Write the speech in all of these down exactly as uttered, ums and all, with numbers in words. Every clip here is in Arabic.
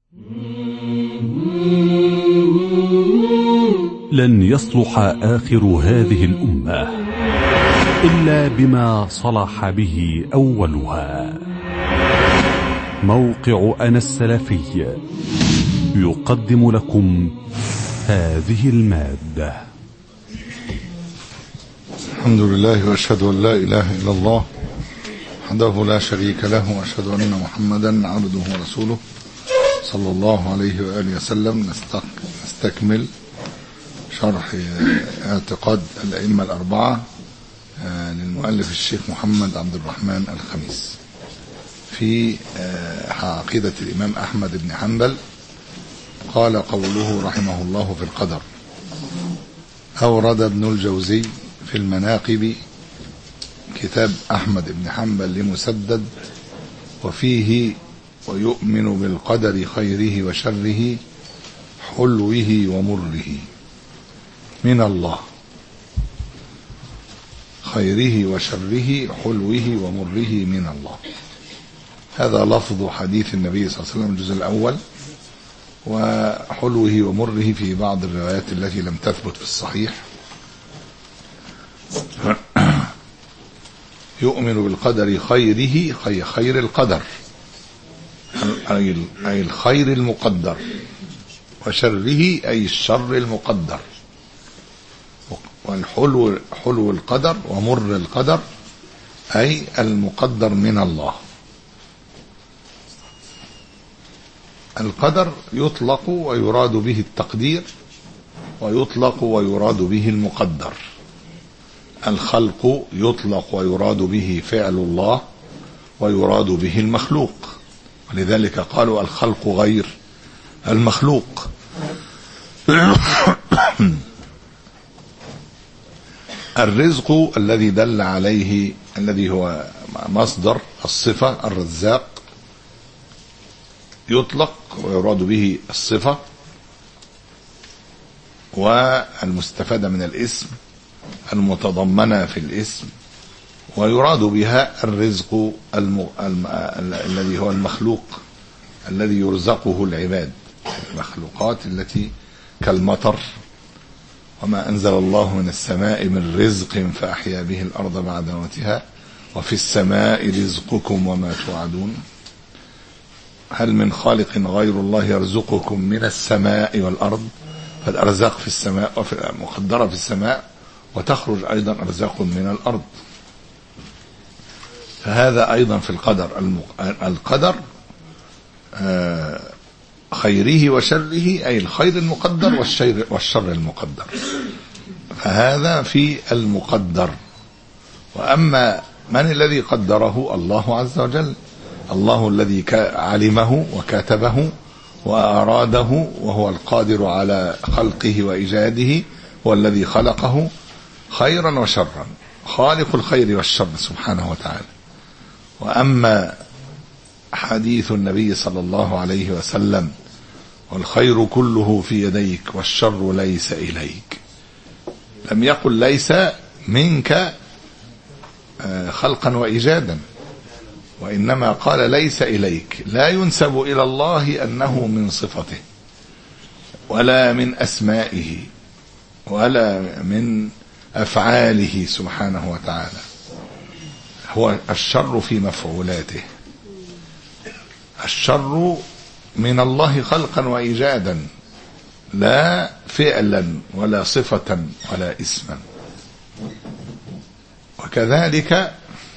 لن يصلح آخر هذه الأمة إلا بما صلح به أولها. موقع أنا السلفي يقدم لكم هذه المادة. الحمد لله وأشهد أن لا إله إلا الله وحده لا شريك له، وأشهد أن محمدا عبده ورسوله صلى الله عليه وآله وسلم. نستكمل شرح اعتقاد الأئمة الأربعة للمؤلف الشيخ محمد عبد الرحمن الخميس في عقيدة الإمام أحمد بن حنبل. قال قوله رحمه الله في القدر: أورد ابن الجوزي في المناقب كتاب أحمد بن حنبل لمسدد وفيه: ويؤمن بالقدر خيره وشره حلوه ومره من الله. خيره وشره حلوه ومره من الله، هذا لفظ حديث النبي صلى الله عليه وسلم الجزء الأول، وحلوه ومره في بعض الروايات التي لم تثبت في الصحيح. يؤمن بالقدر خيره، خي خير القدر أي الخير المقدر، وشره أي الشر المقدر، والحلو حلو القدر ومر القدر أي المقدر من الله. القدر يطلق ويراد به التقدير، ويطلق ويراد به المقدر. الخلق يطلق ويراد به فعل الله، ويراد به المخلوق، ولذلك قالوا الخلق غير المخلوق. الرزق الذي دل عليه، الذي هو مصدر الصفة الرزاق، يطلق ويراد به الصفة والمستفادة من الاسم المتضمنة في الاسم، ويراد بها الرزق الم... الم... الذي هو المخلوق الذي يرزقه العباد، المخلوقات التي كالمطر: وما أنزل الله من السماء من رزق فأحيا به الأرض بعد موتها وفي السماء رزقكم وما توعدون. هل من خالق غير الله يرزقكم من السماء والأرض؟ فالأرزاق في السماء وفي مقدرة في السماء، وتخرج أيضا أرزاق من الأرض. فهذا أيضا في القدر. القدر خيره وشره أي الخير المقدر والشر المقدر، فهذا في المقدر. وأما من الذي قدره؟ الله عز وجل، الله الذي علمه وكاتبه وأراده، وهو القادر على خلقه وإيجاده، والذي خلقه خيرا وشرا، خالق الخير والشر سبحانه وتعالى. وأما حديث النبي صلى الله عليه وسلم: والخير كله في يديك والشر ليس إليك، لم يقل ليس منك خلقا وإيجادا، وإنما قال ليس إليك، لا ينسب إلى الله أنه من صفته ولا من أسمائه ولا من أفعاله سبحانه وتعالى. هو الشر في مفعولاته، الشر من الله خلقا وإيجادا، لا فعلا ولا صفة ولا اسما. وكذلك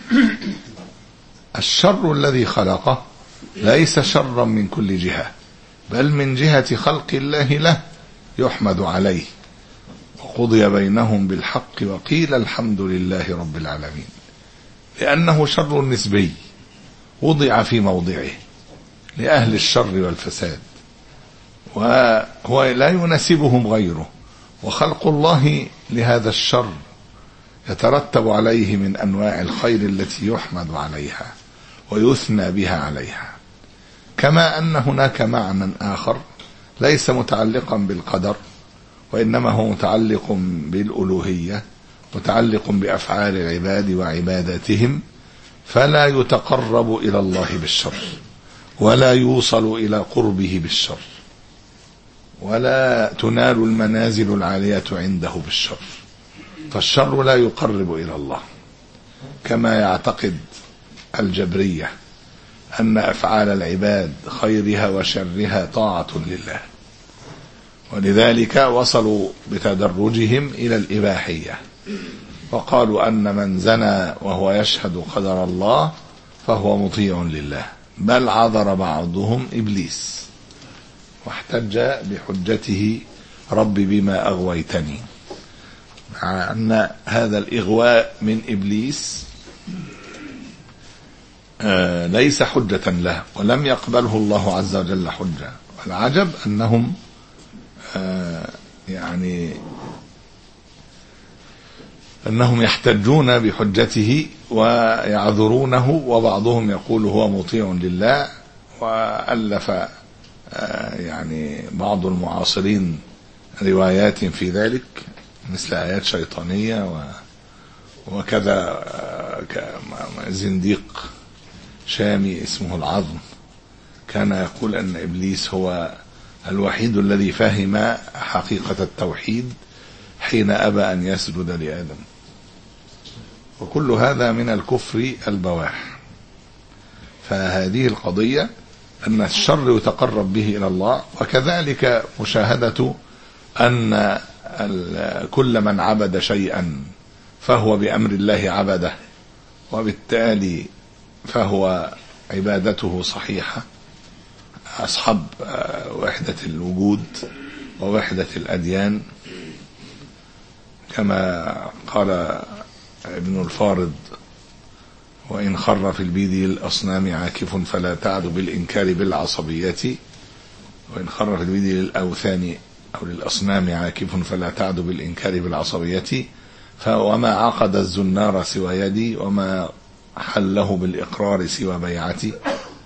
الشر الذي خلقه ليس شرا من كل جهة، بل من جهة خلق الله له يحمد عليه. وقضي بينهم بالحق وقيل الحمد لله رب العالمين، لأنه شر نسبي وضع في موضعه لأهل الشر والفساد، وهو لا يناسبهم غيره. وخلق الله لهذا الشر يترتب عليه من أنواع الخير التي يحمد عليها ويثنى بها عليها. كما أن هناك معنى آخر ليس متعلقا بالقدر، وإنما هو متعلق بالألوهية، متعلق بأفعال العباد وعباداتهم، فلا يتقرب إلى الله بالشر، ولا يوصل إلى قربه بالشر، ولا تنال المنازل العالية عنده بالشر، فالشر لا يقرب إلى الله، كما يعتقد الجبرية أن أفعال العباد خيرها وشرها طاعة لله، ولذلك وصلوا بتدرجهم إلى الإباحية، وقالوا أن من زنى وهو يشهد قدر الله فهو مطيع لله، بل عذر بعضهم إبليس واحتج بحجته رب بما أغويتني، مع أن هذا الإغواء من إبليس آه ليس حجة له، ولم يقبله الله عز وجل حجة. والعجب أنهم آه يعني أنهم يحتجون بحجته ويعذرونه، وبعضهم يقول هو مطيع لله. وألف آه يعني بعض المعاصرين روايات في ذلك مثل آيات شيطانية وكذا. زنديق شامي اسمه العظم كان يقول أن إبليس هو الوحيد الذي فهم حقيقة التوحيد حين أبى أن يسجد لآدم. وكل هذا من الكفر البواح. فهذه القضية أن الشر يتقرب به إلى الله، وكذلك مشاهدة أن كل من عبد شيئا فهو بأمر الله عبده، وبالتالي فهو عبادته صحيحة. أصحاب وحدة الوجود ووحدة الأديان، كما قال ابن الفارض: وإن خر في البيد للأصنام عاكف فلا تعد بالإنكار بالعصبية، وإن خر في البيد للأوثان أو للأصنام عاكف فلا تعد بالإنكار بالعصبية، وما عقد الزنار سوى يدي، وما حله بالإقرار سوى بيعتي.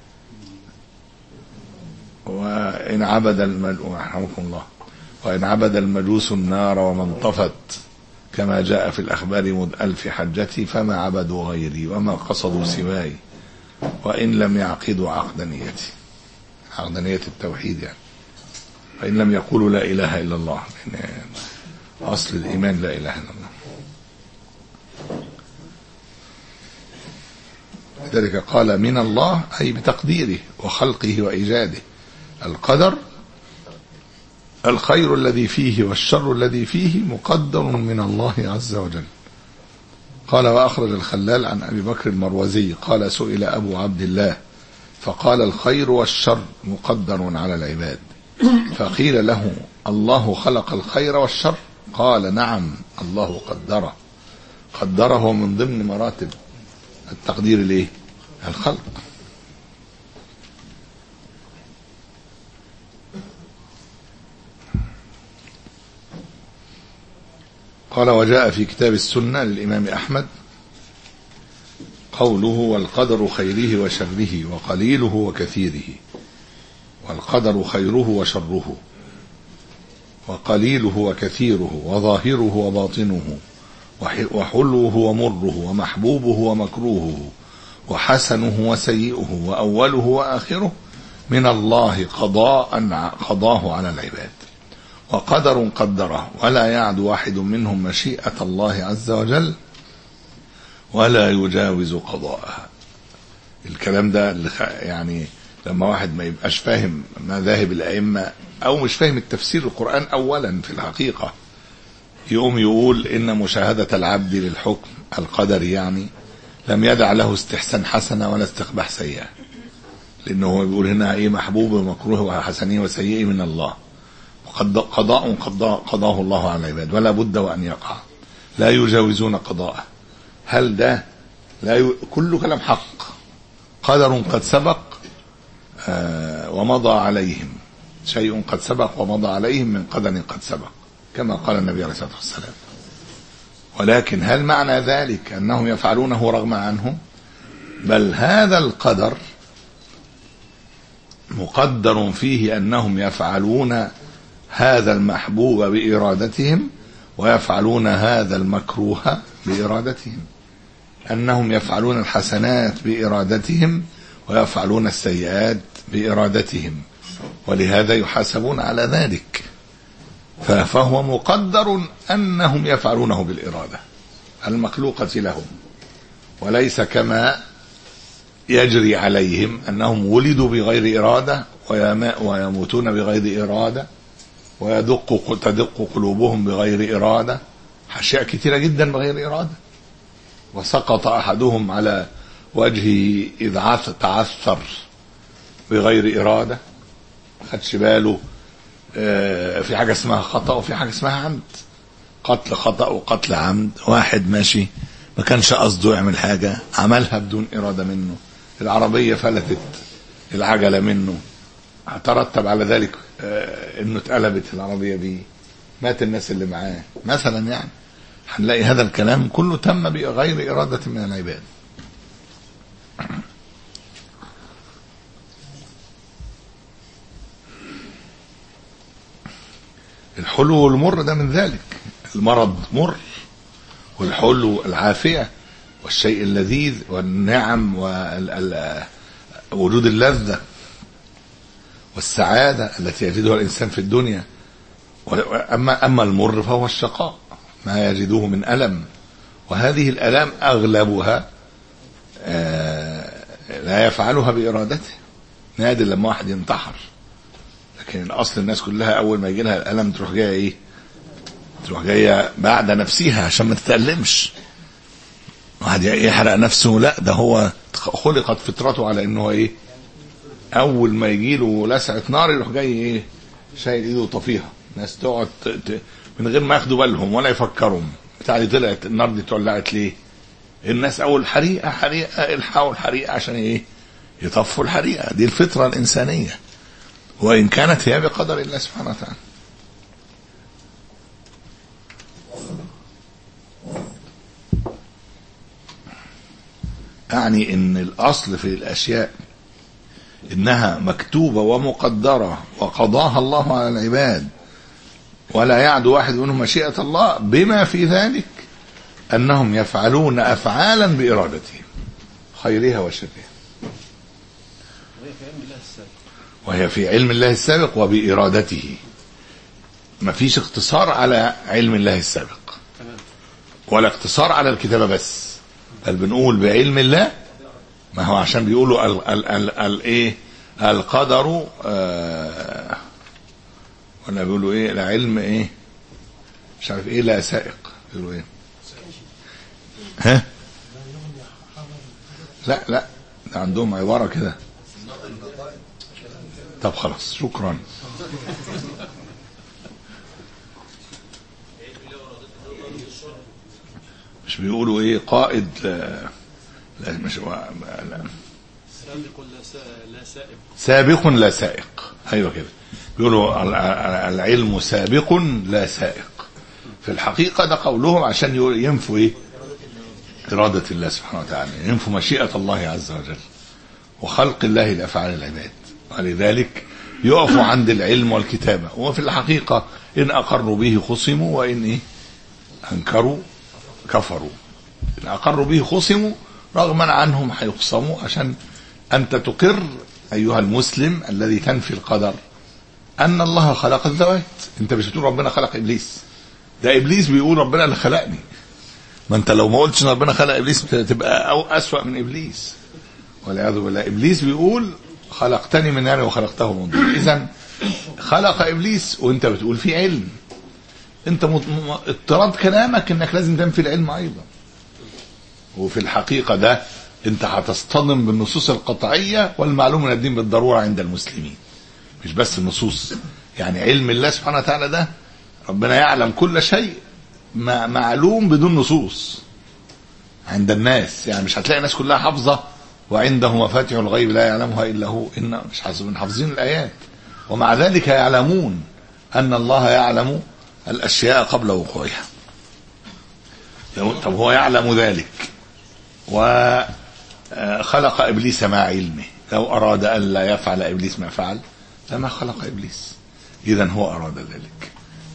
وإن عبد الله وإن عبد المجوس النار وما انطفت، كما جاء في الأخبار مذ ألف حجتي، فما عبدوا غيري وما قصدوا سواي، وإن لم يعقدوا عقد نيتي، عقد نية التوحيد يعني، وإن لم يقولوا لا إله إلا الله، لأن أصل الإيمان لا إله إلا الله. لذلك قال من الله، أي بتقديره وخلقه وإيجاده. القدر الخير الذي فيه والشر الذي فيه مقدر من الله عز وجل. قال: وأخرج الخلال عن أبي بكر المروزي قال: سئل أبو عبد الله فقال: الخير والشر مقدر على العباد، فقيل له: الله خلق الخير والشر؟ قال: نعم، الله قدره. قدره من ضمن مراتب التقدير ليه؟ الخلق. قال: وجاء في كتاب السنة للإمام أحمد قوله: والقدر خيره وشره وقليله وكثيره. والقدر خيره وشره وقليله وكثيره وظاهره وباطنه وحلوه ومره ومحبوبه ومكروهه وحسنه وسيئه وأوله وآخره من الله قضاء قضاه على العباد، وقدر قدره، ولا يعد واحد منهم مشيئة الله عز وجل ولا يجاوز قضاءها. الكلام ده يعني لما واحد ما يبقاش فاهم مذاهب الأئمة أو مش فاهم التفسير القرآن أولا في الحقيقة، يقوم يقول إن مشاهدة العبد للحكم القدري يعني لم يدع له استحسان حسنة ولا استقباح سيئة، لأنه هو بيقول هنا إيه؟ محبوب ومكروه وحسنه وسيئه من الله، قضاء قضاه الله على العباد ولا بد وأن يقع، لا يجاوزون قضاءه. هل ده لا ي... كل كلام حق، قدر قد سبق آه ومضى عليهم، شيء قد سبق ومضى عليهم من قدر قد سبق، كما قال النبي عليه الصلاة والسلام. ولكن هل معنى ذلك أنهم يفعلونه رغم عنهم؟ بل هذا القدر مقدر فيه أنهم يفعلون هذا المحبوب بإرادتهم ويفعلون هذا المكروه بإرادتهم، أنهم يفعلون الحسنات بإرادتهم ويفعلون السيئات بإرادتهم، ولهذا يحاسبون على ذلك. فهو مقدر أنهم يفعلونه بالإرادة المخلوقة لهم، وليس كما يجري عليهم أنهم ولدوا بغير إرادة ويموتون بغير إرادة ويدق تدق قلوبهم بغير إرادة، أشياء كثيرة جدا بغير إرادة. وسقط أحدهم على وجهه إذ تعثر بغير إرادة، خدش باله في حاجة اسمها خطأ وفي حاجة اسمها عمد. قتل خطأ وقتل عمد، واحد ماشي ما كانش قصده يعمل حاجة عملها بدون إرادة منه، العربية فلتت العجلة منه، ترتب على ذلك انه اتقلبت العربية بيه، مات الناس اللي معاه مثلا. يعني هنلاقي هذا الكلام كله تم بغير إرادة من العباد. الحلو والمر ده من ذلك. المرض مر، والحلو العافية والشيء اللذيذ والنعم ووجود اللذة والسعادة التي يجدها الإنسان في الدنيا. أما أما المر فهو الشقاء، ما يجده من ألم، وهذه الألام أغلبها لا يفعلها بإرادته. نادر لما واحد ينتحر، لكن الأصل الناس كلها أول ما يجي لها الألم تروح جاية إيه؟ تروح جاية بعد نفسها عشان ما تتألمش. واحد يحرق نفسه، لا، ده هو خلقت فطرته على إنه إيه؟ أول ما يجي له لسعة نار يروح جاي إيه؟ شايل إيده وطفيها. ناس تقعد من غير ما ياخدوا بالهم ولا يفكروا بتاع دي طلعت النار دي اتولعت ليه؟ الناس أول حريقة حريقة الحقوا الحريقة عشان إيه؟ يطفوا الحريقة. دي الفطرة الإنسانية، وإن كانت هي بقدر الله سبحانه وتعالى. أعني إن الأصل في الأشياء إنها مكتوبة ومقدرة وقضاها الله على العباد، ولا يعد واحد منهم مشيئة الله، بما في ذلك أنهم يفعلون أفعالا بإرادتهم خيرها وشرها، وهي في علم الله السابق وبإرادته. ما فيش اقتصار على علم الله السابق ولا اقتصار على الكتابة بس، بل بنقول بعلم الله. ما هو عشان بيقولوا ال ال ال ال ايه القدر آه ولا بيقولوا ايه العلم ايه مش عارف ايه لا سائق، بيقولوا ايه ها لا لا ده عندهم عبارة كده. طب خلاص شكرا. مش بيقولوا ايه قائد لا, لا مش لا سابق لا سائق سابق لا سائق ايوه كده بيقولوا العلم سابق لا سائق. في الحقيقة ده قولهم عشان ينفوا ايه إرادة الله سبحانه وتعالى، ينفوا مشيئة الله عز وجل وخلق الله لأفعال العباد، ولذلك يقفوا عند العلم والكتابة. وفي الحقيقة إن أقروا به خصموا، وإن إيه أنكروا كفروا. إن أقروا به خصموا رغما عنهم هيخصموا، عشان أنت تقر أيها المسلم الذي تنفي القدر أن الله خلق الذوات. أنت مش بتقول ربنا خلق إبليس، ده إبليس بيقول ربنا اللي خلقني. ما أنت لو ما قلتش ربنا خلق إبليس تبقى أو أسوأ من إبليس والعياذ بالله. إبليس بيقول خلقتني من نار وخلقته من ضوء. إذن خلق إبليس وأنت بتقول في علم. أنت اضطراد كلامك إنك لازم تنفي العلم أيضا. وفي الحقيقة ده أنت هتصطدم بالنصوص القطعية والمعلوم من الدين بالضرورة عند المسلمين، مش بس النصوص. يعني علم الله سبحانه وتعالى ده ربنا يعلم كل شيء معلوم بدون نصوص عند الناس. يعني مش هتلاقي الناس كلها حافظة وعنده مفاتيح الغيب لا يعلمها إلا هو، إن مش حافظين الآيات، ومع ذلك يعلمون أن الله يعلم الأشياء قبل وقوعها. طب هو يعلم ذلك وخلق إبليس مع علمه، لو أراد أن لا يفعل إبليس ما فعل لما خلق إبليس. إذن هو أراد ذلك.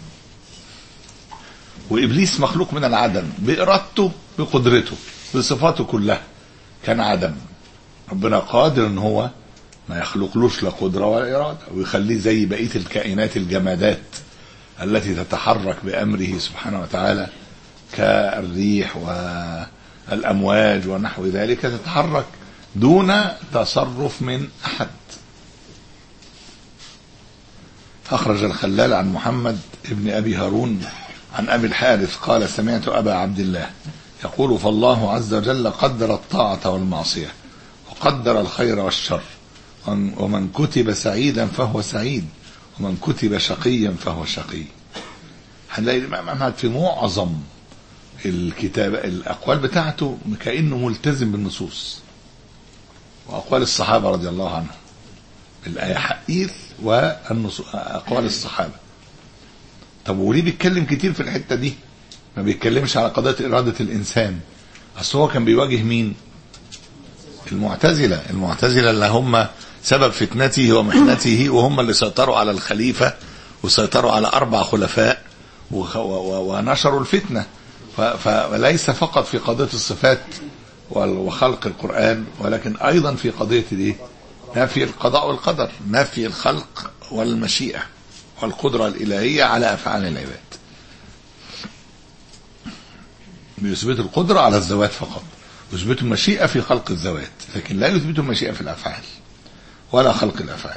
وإبليس مخلوق من العدم بإرادته بقدرته بصفاته كلها، كان عدم. ربنا قادر ان هو ما يخلقلوش لا قدرة ولا إرادة، ويخليه زي بقية الكائنات الجمادات التي تتحرك بأمره سبحانه وتعالى كالريح والأمواج ونحو ذلك، تتحرك دون تصرف من أحد. أخرج الخلال عن محمد ابن أبي هارون عن أبي الحارث قال سمعت أبا عبد الله يقول فالله عز وجل قدر الطاعة والمعصية وقدر الخير والشر، ومن كتب سعيدا فهو سعيد ومن كتب شقيا فهو شقي. هنلاقي الإمام أحمد في معظم الكتاب الأقوال بتاعته كأنه ملتزم بالنصوص وأقوال الصحابة رضي الله عنهم، الأحاديث وأقوال الصحابة. طب وليه بيتكلم كتير في الحتة دي؟ ما بيتكلمش على قضية إرادة الإنسان. أصل هو كان بيواجه مين؟ المعتزلة. المعتزلة اللي هم سبب فتنته ومحنته، وهم اللي سيطروا على الخليفة وسيطروا على أربع خلفاء ونشروا الفتنة. فليس فقط في قضية الصفات وخلق القرآن، ولكن أيضا في قضية دي نفي القضاء والقدر، نفي الخلق والمشيئة والقدرة الإلهية على أفعال العباد. بيثبت القدرة على الذوات فقط، يثبت المشيئة في خلق الذوات، لكن لا يثبت المشيئة في الأفعال ولا خلق الأفعال.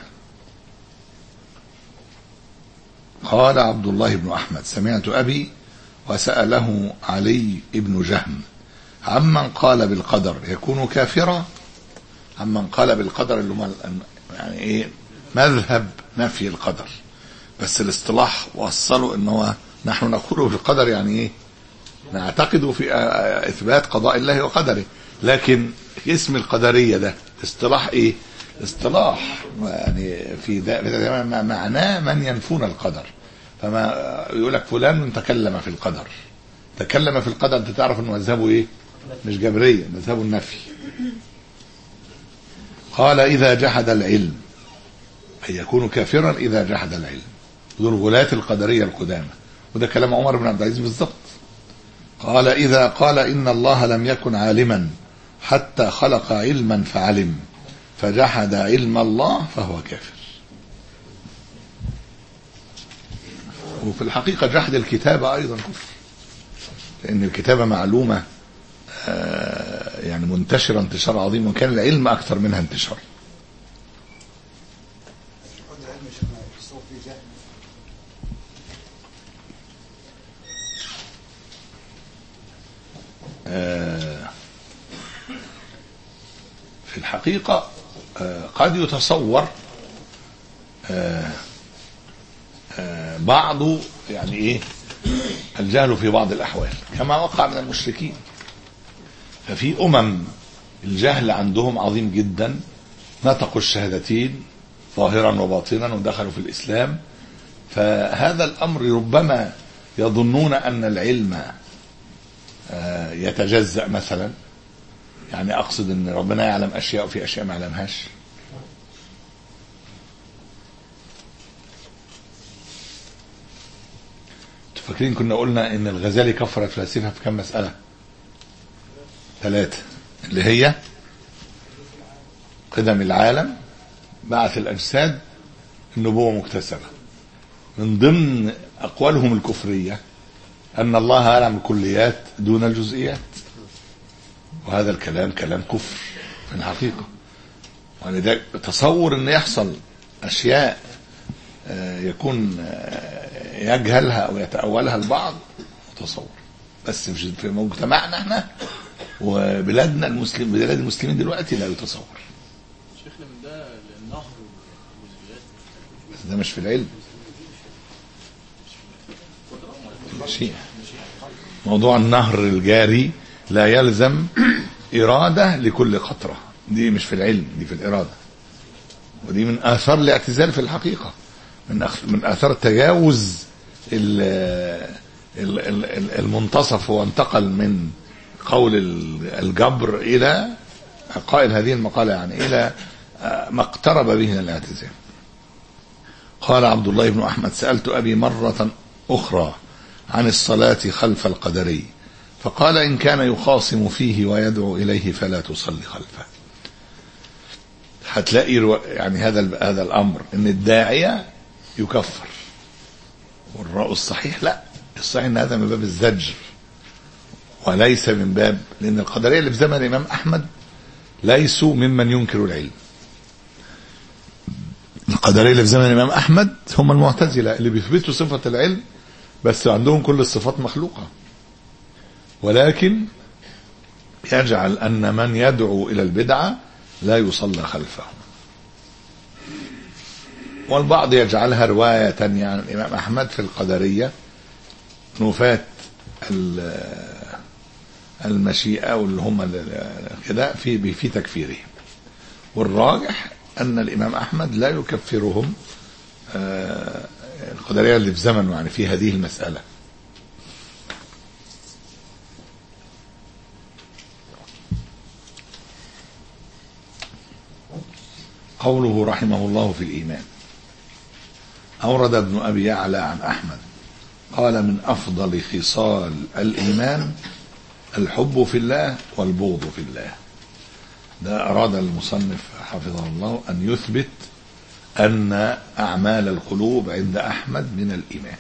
قال عبد الله بن أحمد سمعت أبي وسأله علي بن جهم عمن قال بالقدر يكون كافرا، عمن قال بالقدر اللي هم يعني ايه مذهب نفي القدر، بس الاصطلاح وصلوا ان هو نحن نقول بالقدر يعني ايه نعتقد في اثبات قضاء الله وقدره، لكن اسم القدرية ده اصطلاح ايه؟ اصطلاح يعني في ده معناه من ينفون القدر. فما يقول لك فلان تكلم في القدر، تكلم في القدر انت تعرف انه مذهبه ايه؟ مش جبرية، مذهبه النفي. قال إذا جحد العلم أي يكون كافرا إذا جحد العلم، دول غلاة القدرية القدامى، وده كلام عمر بن عبد العزيز بالضبط. قال إذا قال إن الله لم يكن عالما حتى خلق علما فعلم فجحد علم الله فهو كافر. وفي الحقيقة جحد الكتابة أيضا كفر، لأن الكتابة معلومة يعني منتشرة انتشار عظيم، وكان العلم أكثر منها انتشار. في الحقيقة قد يتصور بعض يعني ايه الجهل في بعض الأحوال كما وقع من المشركين. ففي أمم الجهل عندهم عظيم جدا، نطقوا الشهادتين ظاهرا وباطنا ودخلوا في الإسلام، فهذا الأمر ربما يظنون أن العلم يتجزأ مثلا، يعني أقصد أن ربنا يعلم أشياء وفي أشياء ما يعلمهاش. فاكرين كنا قلنا أن الغزالي كفر الفلاسفة في كم مسألة؟ ثلاثة، اللي هي قدم العالم، بعث الأجساد، النبوة مكتسبة. من ضمن أقوالهم الكفرية أن الله يعلم الكليات دون الجزئيات، وهذا الكلام كلام كفر في الحقيقة. ولذلك تصور أن يحصل أشياء يكون يجهلها أو يتأولها البعض تصور، بس في مجتمعنا احنا وبلادنا المسلم، بلاد المسلمين دلوقتي لا يتصور. شيخنا من ده النهر والجزئيات، بس ده مش في العلم شيء. موضوع النهر الجاري لا يلزم إرادة لكل قطرة، دي مش في العلم، دي في الإرادة، ودي من آثار الاعتزال في الحقيقة، من من آثار تجاوز المنتصف، وانتقل من قول الجبر إلى قائل هذه المقالة يعني إلى ما اقترب به من الاعتزال. قال عبد الله بن أحمد سألت أبي مرة أخرى عن الصلاة خلف القدري فقال إن كان يخاصم فيه ويدعو إليه فلا تصلي خلفه. هتلاقي رو... يعني هذا هذا الامر ان الداعيه يكفر، والراء الصحيح لا، الصحيح ان هذا من باب الزجر وليس من باب، لان القدريه اللي في زمن الامام احمد ليسوا ممن ينكر العلم. القدريه اللي في زمن الامام احمد هم المعتزله اللي بيثبتوا صفه العلم بس عندهم كل الصفات مخلوقه، ولكن يجعل ان من يدعو الى البدعه لا يصلى خلفه. والبعض يجعلها روايه تانية عن الامام احمد في القدريه، نفاة المشيئه واللي هم كده في في تكفيرهم. والراجح ان الامام احمد لا يكفرهم القدريه اللي في زمنه يعني في هذه المساله. قوله رحمه الله في الإيمان. أورد ابن أبي يعلى عن أحمد قال من أفضل خصال الإيمان الحب في الله والبغض في الله. ده أراد المصنف حفظه الله أن يثبت أن أعمال القلوب عند أحمد من الإيمان،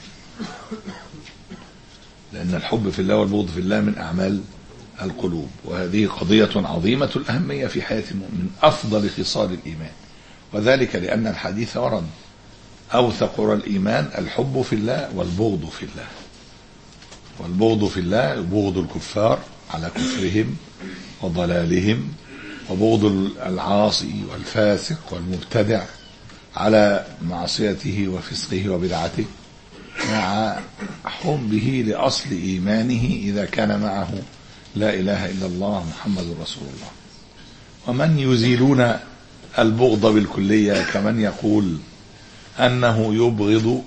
لأن الحب في الله والبغض في الله من أعمال القلوب، وهذه قضية عظيمة الأهمية في حياة المؤمن، من أفضل خصال الإيمان، وذلك لأن الحديث ورد أوثق الإيمان الحب في الله والبغض في الله. والبغض في الله بغض الكفار على كفرهم وضلالهم، وبغض العاصي والفاسق والمبتدع على معصيته وفسقه وبدعته، مع حبه لأصل إيمانه إذا كان معه لا إله إلا الله محمد رسول الله. ومن يزيلون البغض بالكلية كمن يقول أنه يبغض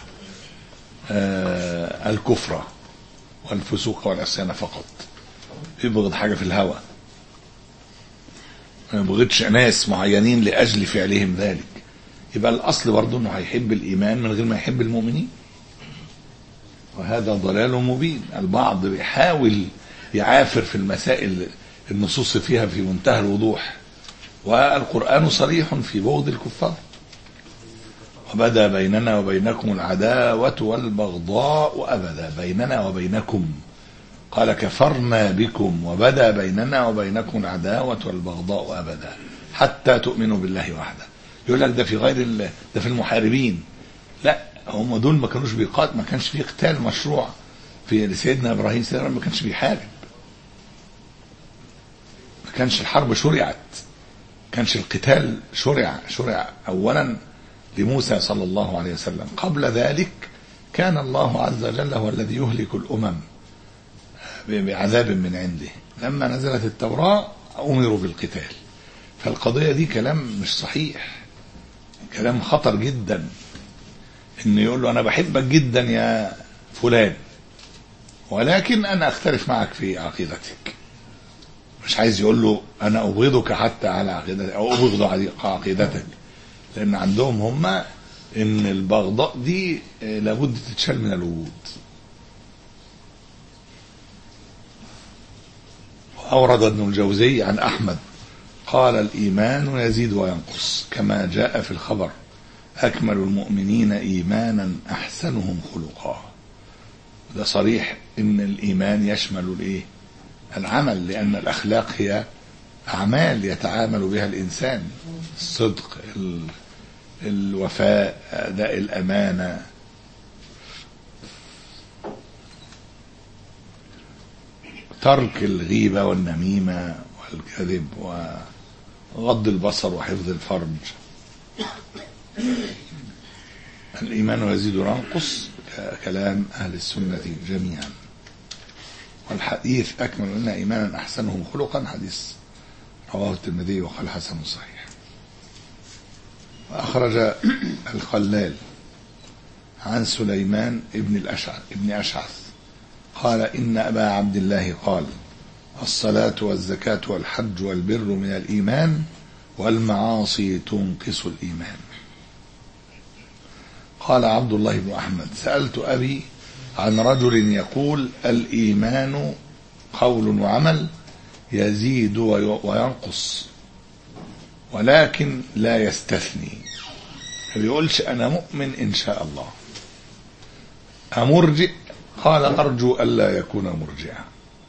آه الكفر والفسوق والعصيان فقط، يبغض حاجة في الهوى، ما يبغضش ناس معينين لأجل فعلهم ذلك، يبقى الأصل برضه أنه هيحب الإيمان من غير ما يحب المؤمنين، وهذا ضلال مبين. البعض بيحاول يعافر في المسائل النصوص فيها في منتهى الوضوح، والقرآن صريح في بغض الكفار. وبدا بيننا وبينكم العداوة والبغضاء أبدا، بيننا وبينكم، قال كفرنا بكم وبدا بيننا وبينكم العداوة والبغضاء أبدا حتى تؤمنوا بالله وحده. يقول لك ده في غير ال... ده في المحاربين، لا، هم دول ما كانوش بيقاتل، ما كانش في قتال مشروع في سيدنا إبراهيم سيدنا ما كانش بيحارب، ما كانش الحرب شرعت، ما كانش القتال شرع شرع أولا لموسى صلى الله عليه وسلم. قبل ذلك كان الله عز وجل هو الذي يهلك الأمم بعذاب من عنده. لما نزلت التوراة أمروا بالقتال. فالقضية دي كلام مش صحيح، كلام خطر جدا، إنه يقول له أنا بحبك جدا يا فلان ولكن أنا أختلف معك في عقيدتك. مش عايز يقول له أنا أبغضك حتى على عقيدتك أو أبغض على عقيدتك، لأن عندهم هم إن البغضاء دي لابد تتشال من الوجود. أورد ابن الجوزي عن أحمد قال الإيمان يزيد وينقص كما جاء في الخبر أكمل المؤمنين إيمانا أحسنهم خلقا. ده صريح إن الإيمان يشمل الإيه؟ العمل، لأن الأخلاق هي أعمال يتعامل بها الإنسان، الصدق، الوفاء، أداء الأمانة، ترك الغيبة والنميمة والكذب وغض البصر وحفظ الفرج. الإيمان يزيد وينقص كلام أهل السنة جميعا. والحديث أكمل لنا إيمانا أحسنهم خلقا حديث رواه الترمذي وقال حسن صحيح. وأخرج الخلال عن سليمان ابن الأشعث ابن أشعث قال إن أبا عبد الله قال الصلاة والزكاة والحج والبر من الإيمان والمعاصي تنقص الإيمان. قال عبد الله بن أحمد سألت أبي عن رجل يقول الإيمان قول وعمل يزيد وينقص ولكن لا يستثني، ما بيقولش أنا مؤمن إن شاء الله. أمرجئ؟ قال أرجو ألا يكون مرجئا،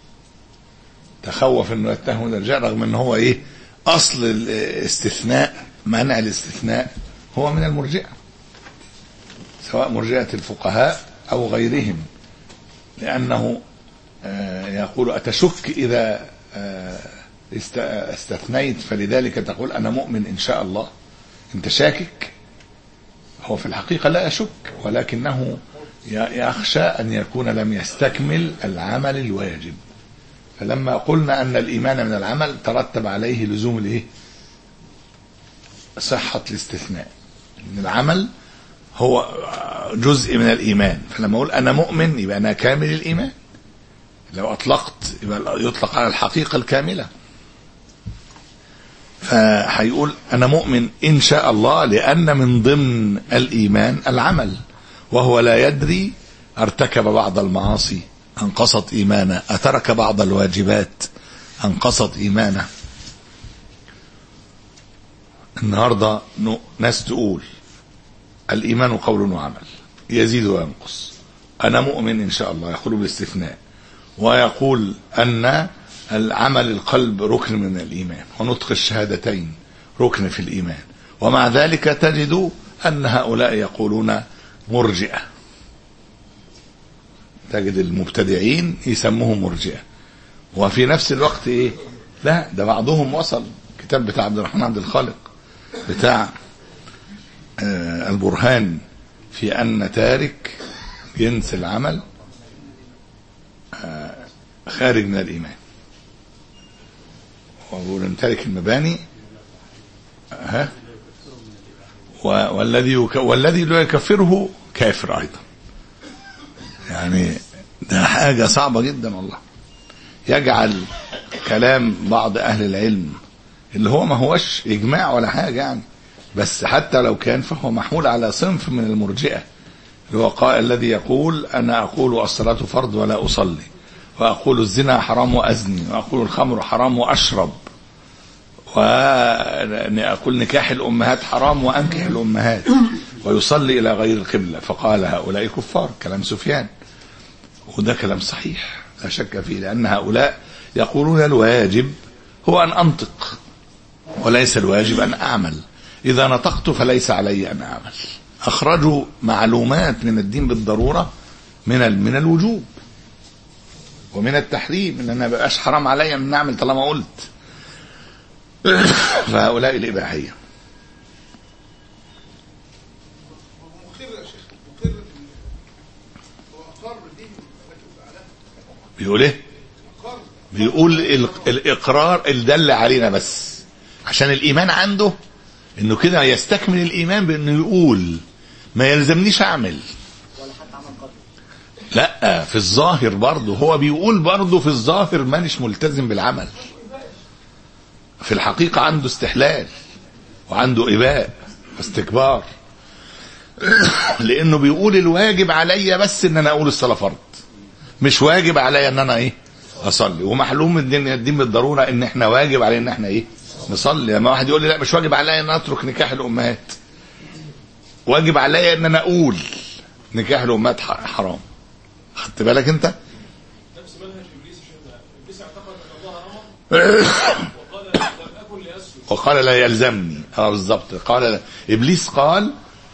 تخوف أنه يتهم الإرجاء رغم أنه هو إيه أصل الاستثناء، منع الاستثناء هو من المرجئة، سواء مرجئة الفقهاء أو غيرهم، لأنه يقول أتشك إذا استثنيت فلذلك تقول أنا مؤمن إن شاء الله، أنت شاكك. هو في الحقيقة لا يشك، ولكنه يخشى أن يكون لم يستكمل العمل الواجب. فلما قلنا أن الإيمان من العمل ترتب عليه لزوم الإيه؟ صحة الاستثناء، إن العمل هو جزء من الإيمان. فلما أقول أنا مؤمن يبقى أنا كامل الإيمان، لو أطلقت يبقى يطلق على الحقيقة الكاملة. فهيقول أنا مؤمن إن شاء الله لأن من ضمن الإيمان العمل، وهو لا يدري ارتكب بعض المعاصي أنقصت إيمانه، أترك بعض الواجبات أنقصت إيمانه. النهاردة ناس تقول الإيمان قول وعمل يزيد وينقص، أنا مؤمن إن شاء الله يقول بالاستثناء، ويقول أن العمل القلب ركن من الإيمان، ونطق الشهادتين ركن في الإيمان، ومع ذلك تجد أن هؤلاء يقولون مرجئة، تجد المبتدعين يسموهم مرجئة. وفي نفس الوقت إيه؟ لا، ده بعضهم وصل كتاب بتاع عبد الرحمن عبد الخالق بتاع آه البرهان في أن تارك جنس العمل آه خارج من الإيمان، ويقول ان تارك المباني ها والذي والذي لا يكفره كافر ايضا. يعني ده حاجه صعبه جدا والله، يجعل كلام بعض اهل العلم اللي هو ما هوش اجماع ولا حاجه يعني، بس حتى لو كان فهو محمول على صنف من المرجئه، اللي هو قائل الذي يقول انا اقول الصلاه فرض ولا اصلي، وأقول الزنا حرام وأزني، وأقول الخمر حرام وأشرب، وأقول نكاح الأمهات حرام وأنكح الأمهات، ويصلي إلى غير القبلة، فقال هؤلاء كفار. كلام سفيان، وده كلام صحيح لا شك فيه، لأن هؤلاء يقولون الواجب هو أن أنطق وليس الواجب أن أعمل، إذا نطقت فليس علي أن أعمل. أخرجوا معلومات من الدين بالضرورة من من الوجوب ومن التحريم، ان انا بقاش حرام عليا ان نعمل طالما قلت. فهؤلاء الاباحيه. بيقول ايه؟ بيقول الاقرار الدل علينا بس عشان الايمان عنده انه كده يستكمل الايمان بانه يقول ما يلزمنيش اعمل. لا، في الظاهر برضه هو بيقول برضه في الظاهر مانيش ملتزم بالعمل، في الحقيقة عنده استحلال وعنده إباء واستكبار، لأنه بيقول الواجب عليا بس إن أنا أقول الصلاة فرض، مش واجب عليا إن أنا إيه أصلي. ومحلوم الدين الدين بالضرورة إن إحنا واجب علينا إن إحنا إيه نصلي. لما واحد يقول لي لا مش واجب عليا إن أترك نكاح الأمهات، واجب عليا إن أنا أقول نكاح الأمهات حرام. خدت بالك انت؟ نفس منهج ابليس، ابليس اعتقد ان الله امر وقال لم اكن لاسجد، وقال لا يلزمني. اه بالظبط، قال ابليس قال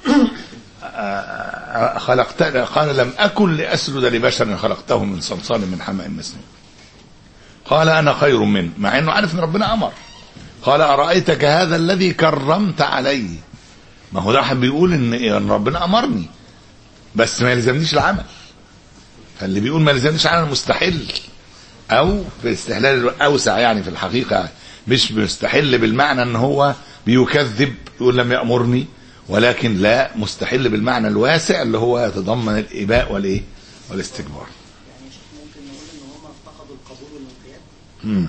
خلقت قال لم اكن لاسجد لبشر خلقته من صلصال من حماء مسنون، قال انا خير منه، مع انه عارف ان ربنا امر. قال ارايتك هذا الذي كرمت علي، ما هو ده بيقول ان ربنا امرني بس ما يلزمنيش العمل. فاللي بيقول ما يلزمنيش العمل مستحل، او في استحلال الاوسع يعني في الحقيقه، مش مستحل بالمعنى ان هو بيكذب يقول لم يأمرني، ولكن لا، مستحل بالمعنى الواسع اللي هو يتضمن الاباء والايه والاستكبار. يعني ممكن نقول ان هم افتقدوا القبول والانقياد. امم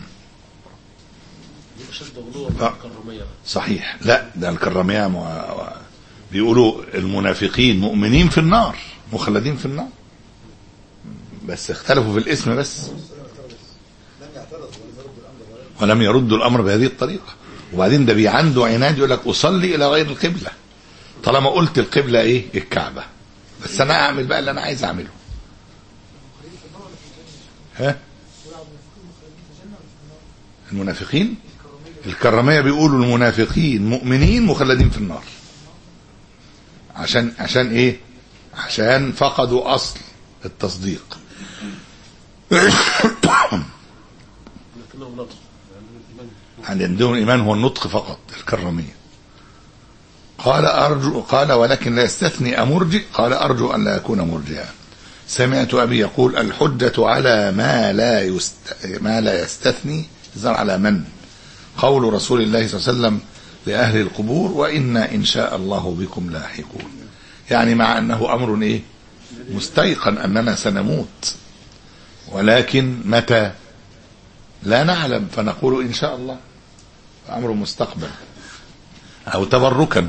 شد غلوة الكرامية. صحيح. لا، ده الكرامية م... بيقولوا المنافقين مؤمنين في النار مخلدين في النار، بس اختلفوا في الاسم بس، ولم يردوا الامر بهذه الطريقه. وبعدين ده بي عنده عناد يقول لك اصلي الى غير القبله، طالما قلت القبله ايه الكعبه، بس انا اعمل بقى اللي انا عايز اعمله. ها المنافقين الكراميه بيقولوا المنافقين مؤمنين مخلدين في النار، عشان عشان ايه؟ عشان فقدوا اصل التصديق. عندهم الايمان هو النطق فقط الكراميه. قال ارجو قال ولكن لا يستثني امرجئ، قال ارجو ان لا يكون مرجئا. سمعت ابي يقول الحجه على ما لا يست... ما لا يستثني، زر على من؟ قول رسول الله صلى الله عليه وسلم لاهل القبور وانا ان شاء الله بكم لاحقون، يعني مع انه امر ايه مستيقن اننا سنموت، ولكن متى لا نعلم، فنقول ان شاء الله، امر مستقبل او تبركا.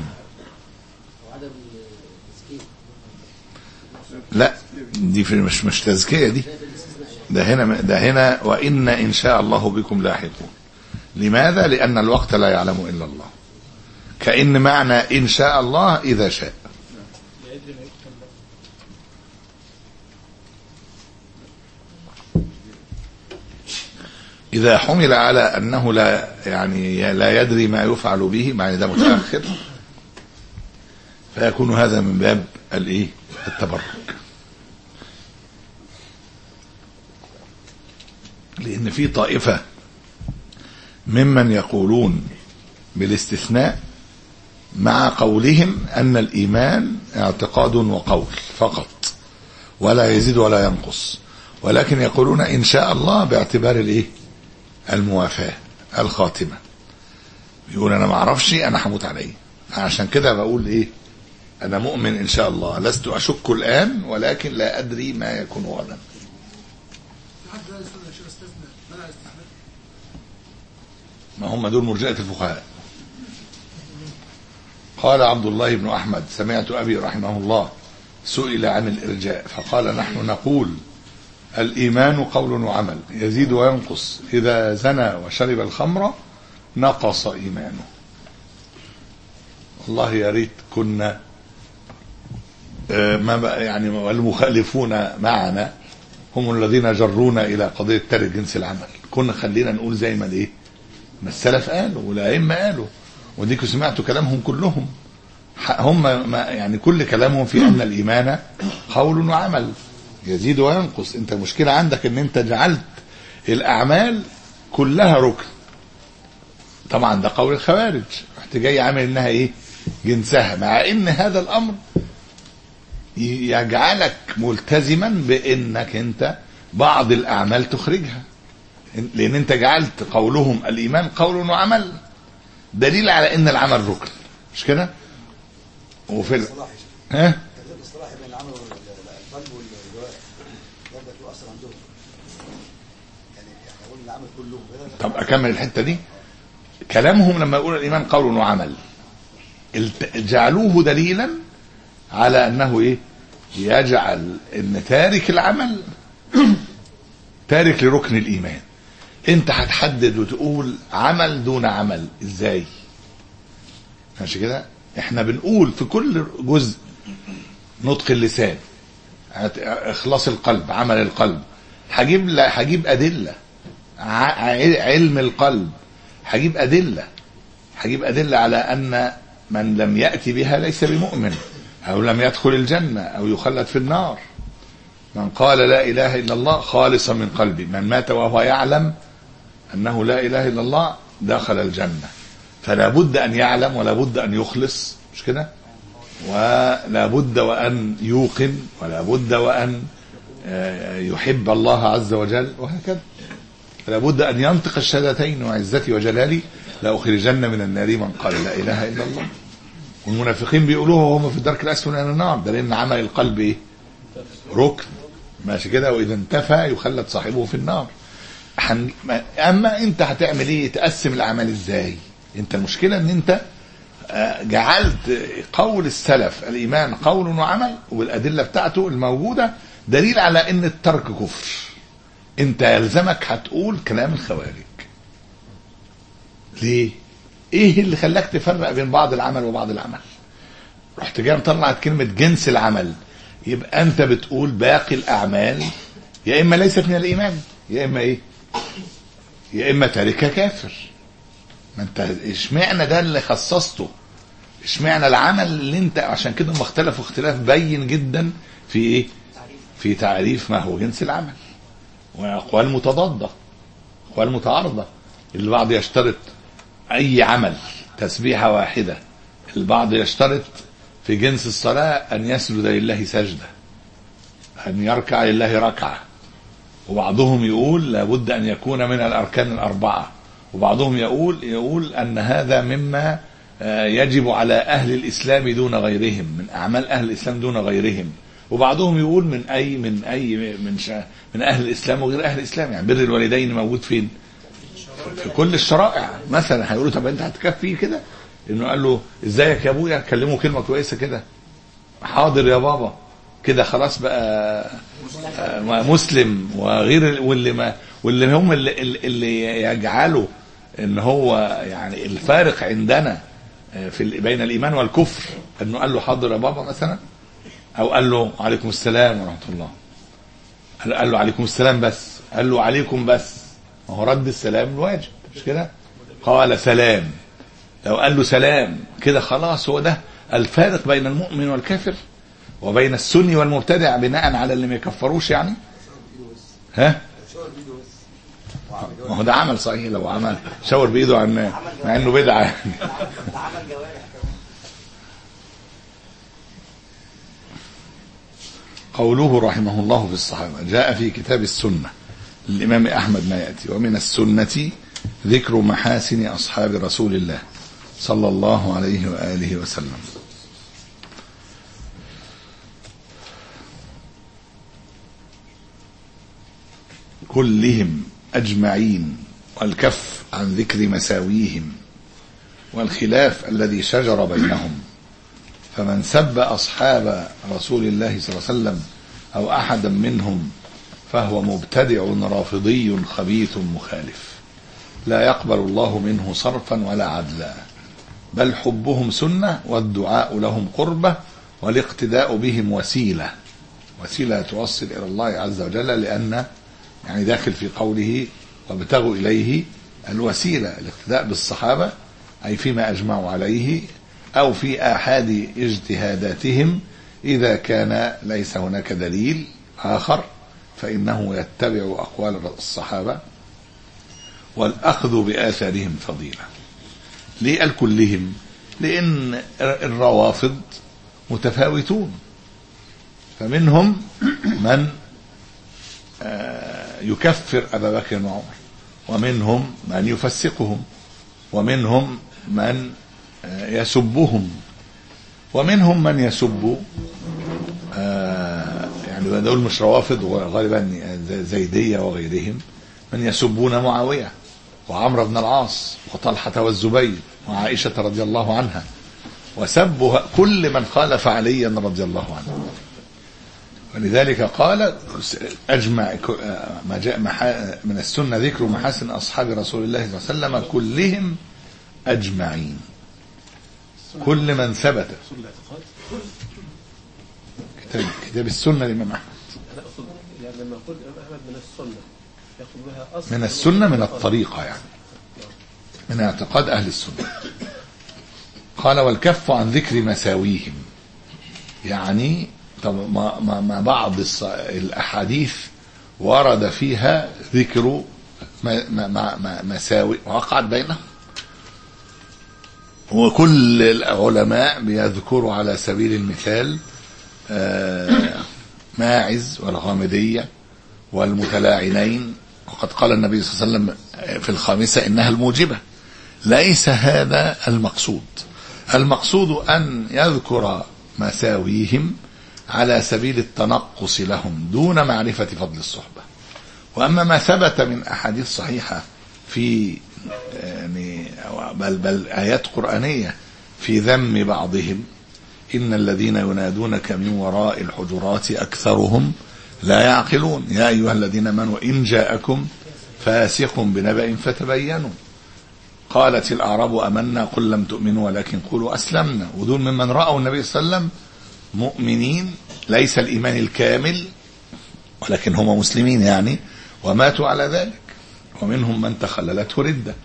لا دي في مش مش تزكيه دي، ده هنا ده هنا وان ان شاء الله بكم لاحقون. لماذا؟ لان الوقت لا يعلم الا الله، كأن معنى ان شاء الله اذا شاء. إذا حمل على أنه لا يعني لا يدري ما يفعل به، معنى ده متأخر، فيكون هذا من باب الإيه التبرك. لأن في طائفة ممن يقولون بالاستثناء مع قولهم أن الإيمان اعتقاد وقول فقط ولا يزيد ولا ينقص، ولكن يقولون إن شاء الله باعتبار الإيه الموافاة الخاتمة. بيقول أنا ما أعرفش أنا هموت عليه، عشان كده بقول إيه أنا مؤمن إن شاء الله، لست أشك الآن ولكن لا أدري ما يكون غدا. ما هم دول مرجئة الفقهاء. قال عبد الله بن أحمد سمعت أبي رحمه الله سئل عن الإرجاء فقال نحن نقول الإيمان قول وعمل يزيد وينقص، إذا زنى وشرب الخمر نقص إيمانه. والله يا ريت كنا ما يعني والمخالفون معنا هم الذين جرونا إلى قضية ترك جنس العمل، كنا خلينا نقول زي ما الايه ما السلف قالوا والأئمة قالوا، وديكوا سمعتوا كلامهم كلهم، هم ما يعني كل كلامهم في أن الإيمان قول وعمل يزيد وينقص. انت مشكلة عندك ان انت جعلت الاعمال كلها ركن، طبعا ده قول الخوارج، رحت جاي عامل انها ايه جنسها، مع ان هذا الامر يجعلك ملتزما بانك انت بعض الاعمال تخرجها، لان انت جعلت قولهم الايمان قول وعمل دليل على ان العمل ركن، مش كده؟ وفي ال... ها طب اكمل الحته دي. كلامهم لما يقول الايمان قول وعمل جعلوه دليلا على انه ايه يجعل ان تارك العمل تارك لركن الايمان. انت هتحدد وتقول عمل دون عمل ازاي؟ ماشي كده؟ احنا بنقول في كل جزء نطق اللسان، اخلاص القلب، عمل القلب، هجيب هجيب ادله، علم القلب، هجيب ادله هجيب ادله على ان من لم ياتي بها ليس بمؤمن او لم يدخل الجنه او يخلد في النار. من قال لا اله الا الله خالصا من قلبه، من مات وهو يعلم انه لا اله الا الله دخل الجنه. فلا بد ان يعلم ولا بد ان يخلص، مش كده؟ ولا بد وان يوقن ولا بد وان يحب الله عز وجل، وهكذا. فلا بد ان ينطق الشهادتين وعزتي وجلالي لاخرجن من النار من قال لا اله الا الله. والمنافقين بيقولوها وهم في الدرك الاسفل من النار، ده لان عمل القلب ايه ركن، ماشي كده؟ واذا انتفى يخلد صاحبه في النار. حن... اما انت هتعمل ايه؟ تقسم الاعمال ازاي؟ انت المشكله ان انت جعلت قول السلف الايمان قول وعمل والادله بتاعته الموجوده دليل على ان الترك كفر. انت يلزمك هتقول كلام الخوارج. ليه؟ ايه اللي خلاك تفرق بين بعض العمل وبعض العمل؟ رحت جاي طلعت كلمة جنس العمل، يبقى انت بتقول باقي الاعمال يا اما ليست من الايمان يا اما ايه، يا اما تاركها كافر. ما انت اشمعنى ده اللي خصصته؟ اشمعنى العمل اللي انت، عشان كده هم اختلفوا اختلاف بين جدا في ايه، في تعريف ما هو جنس العمل، واقوال متضادة اقوال متعارضة. البعض يشترط اي عمل تسبيحة واحدة، البعض يشترط في جنس الصلاة ان يسجد لله سجدة، ان يركع لله ركعة، وبعضهم يقول لابد ان يكون من الاركان الاربعة، وبعضهم يقول يقول ان هذا مما يجب على اهل الاسلام دون غيرهم، من اعمال اهل الاسلام دون غيرهم، وبعضهم يقول من اي من اي من من اهل الاسلام وغير اهل الاسلام. يعني بر الوالدين موجود فين؟ في كل الشرائع. مثلا هيقولوا طب انت هتكفي كده انه قال له ازيك يا ابويا، كلمه كلمه كويسه كده، حاضر يا بابا، كده خلاص بقى مسلم. وغير واللي ما واللي هم اللي, اللي يجعلوا ان هو يعني الفارق عندنا في بين الايمان والكفر انه قال له حاضر يا بابا مثلا، او قال له عليكم السلام ورحمه الله، قال له عليكم السلام بس، قال له عليكم بس، ما هو رد السلام الواجب مش كده؟ قال سلام، لو قال له سلام كده خلاص هو ده الفارق بين المؤمن والكافر وبين السني والمبتدع بناء على اللي ما يكفروش. يعني ها ما هو ده عمل صحيح، لو عمل شاور بايده عن مع انه بدعه يعني. قوله رحمه الله في الصحابة، جاء في كتاب السنة للإمام أحمد ما يأتي: ومن السنة ذكر محاسن أصحاب رسول الله صلى الله عليه وآله وسلم. كلهم أجمعين، والكف عن ذكر مساويهم، والخلاف الذي شجر بينهم. فمن سب أصحاب رسول الله صلى الله عليه وسلم أو أحدا منهم فهو مبتدع رافضي خبيث مخالف، لا يقبل الله منه صرفا ولا عدلا، بل حبهم سنة والدعاء لهم قربة والاقتداء بهم وسيلة، وسيلة توصل إلى الله عز وجل، لأن يعني داخل في قوله وابتغوا إليه الوسيلة، الاقتداء بالصحابة أي فيما أجمعوا عليه أو في آحاد اجتهاداتهم، إذا كان ليس هناك دليل آخر فإنه يتبع أقوال الصحابة، والأخذ بآثارهم فضيلة. ليه قال كلهم؟ لأن الروافض متفاوتون، فمنهم من يكفر أبا بكر وعمر، ومنهم من يفسقهم، ومنهم من يسبهم، ومنهم من يسب يعني دول مش روافض غالبا زيدية وغيرهم، من يسبون معاوية وعمر بن العاص وطلحة والزبير وعائشة رضي الله عنها، وسبوا كل من خالف عليا رضي الله عنه. ولذلك قال أجمع ما جاء من السنة ذكر محاسن أصحاب رسول الله صلى الله عليه وسلم كلهم أجمعين، كل من ثبت. كتاب, كتاب السنة للإمام أحمد. يعني لما يقول الإمام أحمد من السنة يأخذ بها أصل من السنة من الطريقة، يعني من اعتقاد أهل السنة. قال والكف عن ذكر مساويهم، يعني طب ما, ما, ما بعض الأحاديث ورد فيها ذكر ما ما ما مساوي وقعت بينهم، وكل العلماء بيذكروا على سبيل المثال ماعز والغامدية والمتلاعنين، وقد قال النبي صلى الله عليه وسلم في الخامسة إنها الموجبة. ليس هذا المقصود، المقصود أن يذكر مساويهم على سبيل التنقص لهم دون معرفة فضل الصحبة. وأما ما ثبت من أحاديث صحيحة في يعني بل, بل آيات قرآنية في ذم بعضهم، إن الذين ينادونك من وراء الحجرات أكثرهم لا يعقلون، يا أيها الذين آمنوا إن جاءكم فاسق بنبأ فتبينوا. قالت الأعراب أمنا قل لم تؤمنوا ولكن قولوا أسلمنا، ودول ممن رأوا النبي صلى الله عليه وسلم مؤمنين، ليس الإيمان الكامل ولكن هم مسلمين يعني، وماتوا على ذلك، ومنهم من تخللته ردة.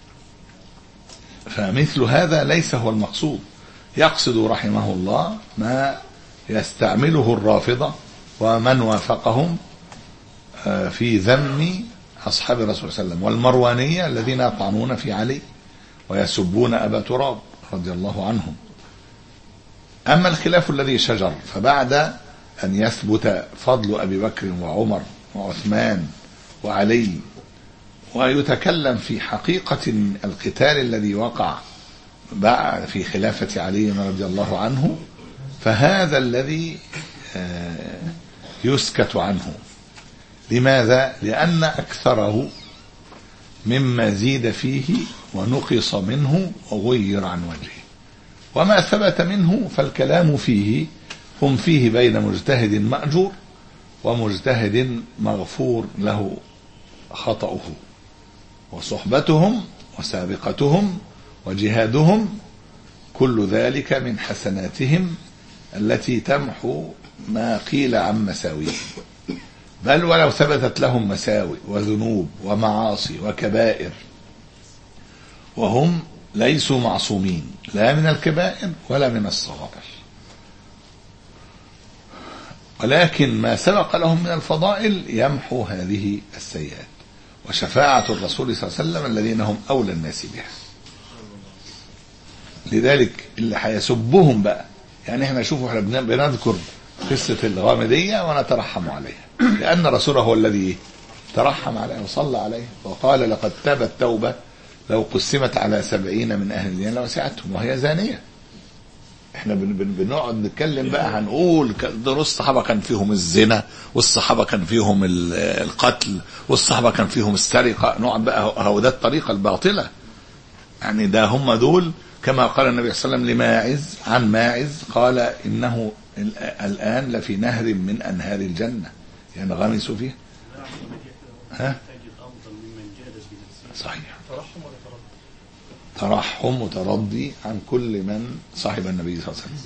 فمثل هذا ليس هو المقصود. يقصد رحمه الله ما يستعمله الرافضة ومن وافقهم في ذم أصحاب الرسول صلى الله عليه وسلم، والمروانية الذين يطعنون في علي ويسبون أبا تراب رضي الله عنهم. أما الخلاف الذي شجر فبعد أن يثبت فضل أبي بكر وعمر وعثمان وعلي، ويتكلم في حقيقة القتال الذي وقع بعد في خلافة علي رضي الله عنه، فهذا الذي يسكت عنه. لماذا؟ لأن أكثره مما زيد فيه ونقص منه وغير عن وجهه، وما ثبت منه فالكلام فيه هم فيه بين مجتهد مأجور ومجتهد مغفور له خطأه، وصحبتهم وسابقتهم وجهادهم كل ذلك من حسناتهم التي تمحو ما قيل عن مساويهم، بل ولو ثبتت لهم مساوي وذنوب ومعاصي وكبائر، وهم ليسوا معصومين لا من الكبائر ولا من الصغائر، ولكن ما سبق لهم من الفضائل يمحو هذه السيئات، وشفاعة الرسول صلى الله عليه وسلم الذين هم أولى الناس بها. لذلك اللي هيسبهم بقى، يعني احنا شوفوا احنا بنذكر قصة الغامدية ونترحم عليها، لأن رسوله هو الذي ترحم عليه وصلى عليه وقال لقد تابت توبة لو قسمت على سبعين من أهل الجنة لوسعتهم، وهي زانية. احنا بن بن بنقعد نتكلم بقى، هنقول دروس الصحابة كان فيهم الزنا، والصحابة كان فيهم القتل، والصحابة كان فيهم السرقة، نقعد بقى هو ده الطريقة الباطلة. يعني ده هم دول كما قال النبي صلى الله عليه وسلم لماعز عن ماعز قال إنه الآن لفي نهر من أنهار الجنة ينغمس فيه. ها؟ صحيح. ترحم وترضي عن كل من صاحب النبي صلى الله عليه وسلم.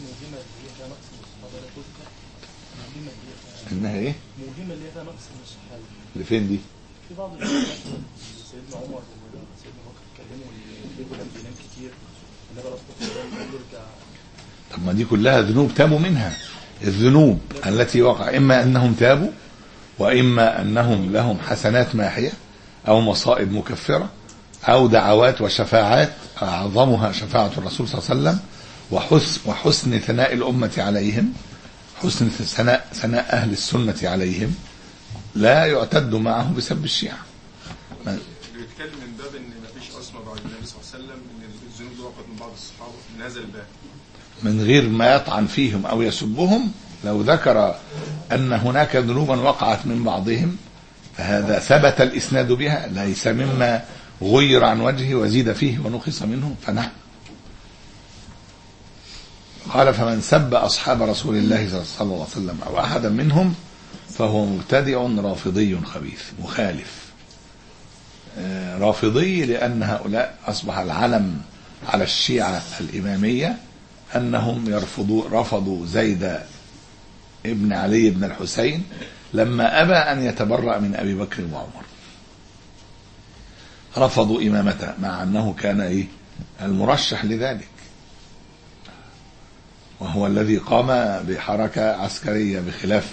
انها ايه؟ موهمه اللي فيها نقص من الصحابه. اللي فين دي؟ في بعض سيدنا عمر وسيدنا بكر اتكلموا ان كان بينام كتير، النبي صلى الله عليه وسلم يرجع. طب ما دي كلها ذنوب تابوا منها. الذنوب التي وقع اما انهم تابوا، واما انهم لهم حسنات ماحيه او مصائب مكفره، أو دعوات وشفاعات أعظمها شفاعة الرسول صلى الله عليه وسلم، وحسن, وحسن ثناء الأمة عليهم، حسن ثناء, ثناء أهل السنة عليهم، لا يعتد معه بسب الشيعة. اللي بيتكلم من باب ان مفيش عصمة بعد النبي صلى الله عليه وسلم، ان الذنوب دي وقعت من بعض الصحابة من هذا الباب، من غير ما يطعن فيهم أو يسبهم. لو ذكر أن هناك ذنوبا وقعت من بعضهم فهذا ثبت الإسناد بها، ليس مما غير عن وجهه وزيد فيه ونقص منه، فنعم. قال فمن سب أصحاب رسول الله صلى الله عليه وسلم أو أحدا منهم فهو مبتدع رافضي خبيث مخالف. رافضي لأن هؤلاء أصبح العلم على الشيعة الإمامية أنهم يرفضوا رفضوا زيد ابن علي بن الحسين لما أبى أن يتبرأ من أبي بكر وعمر، رفضوا إمامته مع أنه كان إيه المرشح لذلك، وهو الذي قام بحركة عسكرية بخلاف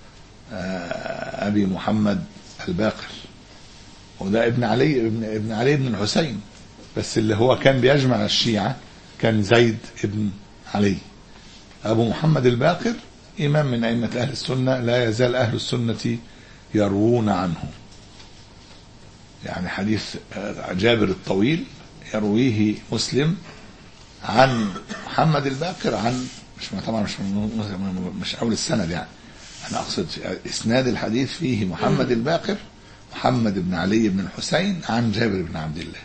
أبي محمد الباقر، وده ابن علي ابن, ابن علي بن الحسين، بس اللي هو كان بيجمع الشيعة كان زيد ابن علي. أبو محمد الباقر إمام من أئمة أهل السنة، لا يزال أهل السنة يروون عنه. يعني حديث جابر الطويل يرويه مسلم عن محمد الباقر، عن مش طبعا مش مش أول السند، يعني أنا أقصد إسناد الحديث فيه محمد الباقر محمد بن علي بن الحسين عن جابر بن عبد الله.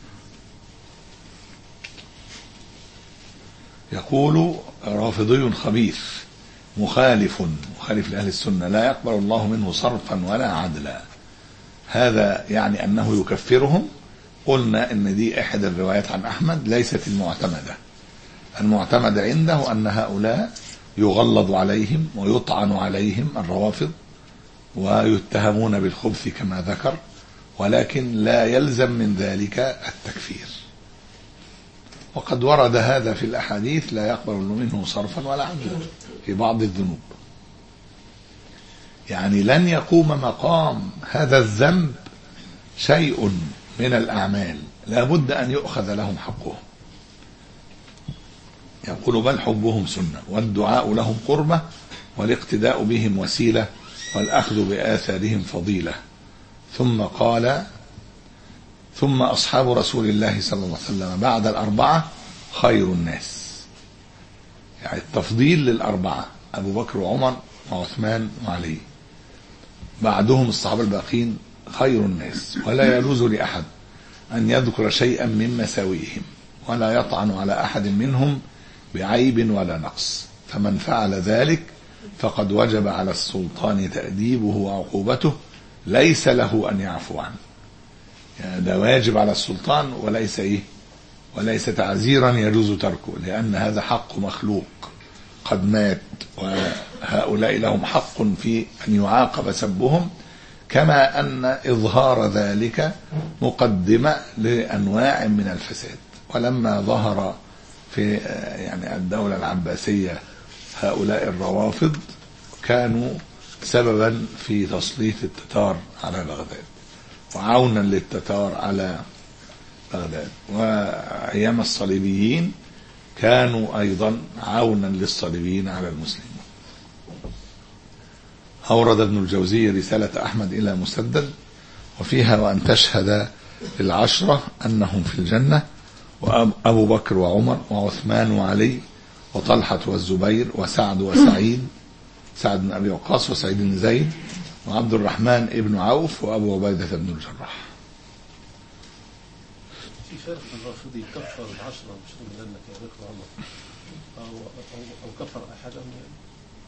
يقول رافضي خبيث مخالف مخالف لأهل السنة لا يقبل الله منه صرفا ولا عدلا. هذا يعني أنه يكفرهم قلنا ان دي احد الروايات عن احمد ليست المعتمدة. المعتمد عنده ان هؤلاء يغلظ عليهم ويطعن عليهم الروافض ويتهمون بالخبث كما ذكر، ولكن لا يلزم من ذلك التكفير. وقد ورد هذا في الأحاديث لا يقبل منه صرفا ولا عدلا في بعض الذنوب. يعني لن يقوم مقام هذا الذنب شيء من الأعمال، لا بد أن يؤخذ لهم حقهم. يقول بل حبهم سنة والدعاء لهم قربة والاقتداء بهم وسيلة والأخذ بآثارهم فضيلة. ثم قال ثم أصحاب رسول الله صلى الله عليه وسلم بعد الأربعة خير الناس. يعني التفضيل للأربعة أبو بكر وعمر وعثمان وعلي، بعدهم الصحابة الباقين خير الناس، ولا يجوز لأحد أن يذكر شيئا من مساوئهم ولا يطعن على أحد منهم بعيب ولا نقص. فمن فعل ذلك فقد وجب على السلطان تأديبه وعقوبته، ليس له أن يعفو عنه. يعني ده واجب على السلطان وليس إيه وليس تعزيرا يجوز تركه، لأن هذا حق مخلوق قد مات، وهؤلاء لهم حق في أن يعاقب سبهم، كما أن إظهار ذلك مقدمة لأنواع من الفساد. ولما ظهر في يعني الدولة العباسية هؤلاء الروافض كانوا سببا في تسليط التتار على بغداد وعونا للتتار على بغداد، وأيام الصليبيين كانوا أيضا عونا للصليبيين على المسلمين. أورد ابن الجوزي رسالة أحمد إلى مسدد وفيها وأن تشهد العشرة أنهم في الجنة، وأبو بكر وعمر وعثمان وعلي وطلحة والزبير وسعد وسعيد، سعد بن أبي وقاص وسعيد بن زيد وعبد الرحمن ابن عوف وأبو عبيدة بن الجراح. في فرق الرافضي كفر العشرة مش من الجنة كأبو بكر وعمر أو, أو, أو كفر أحدهم يعني.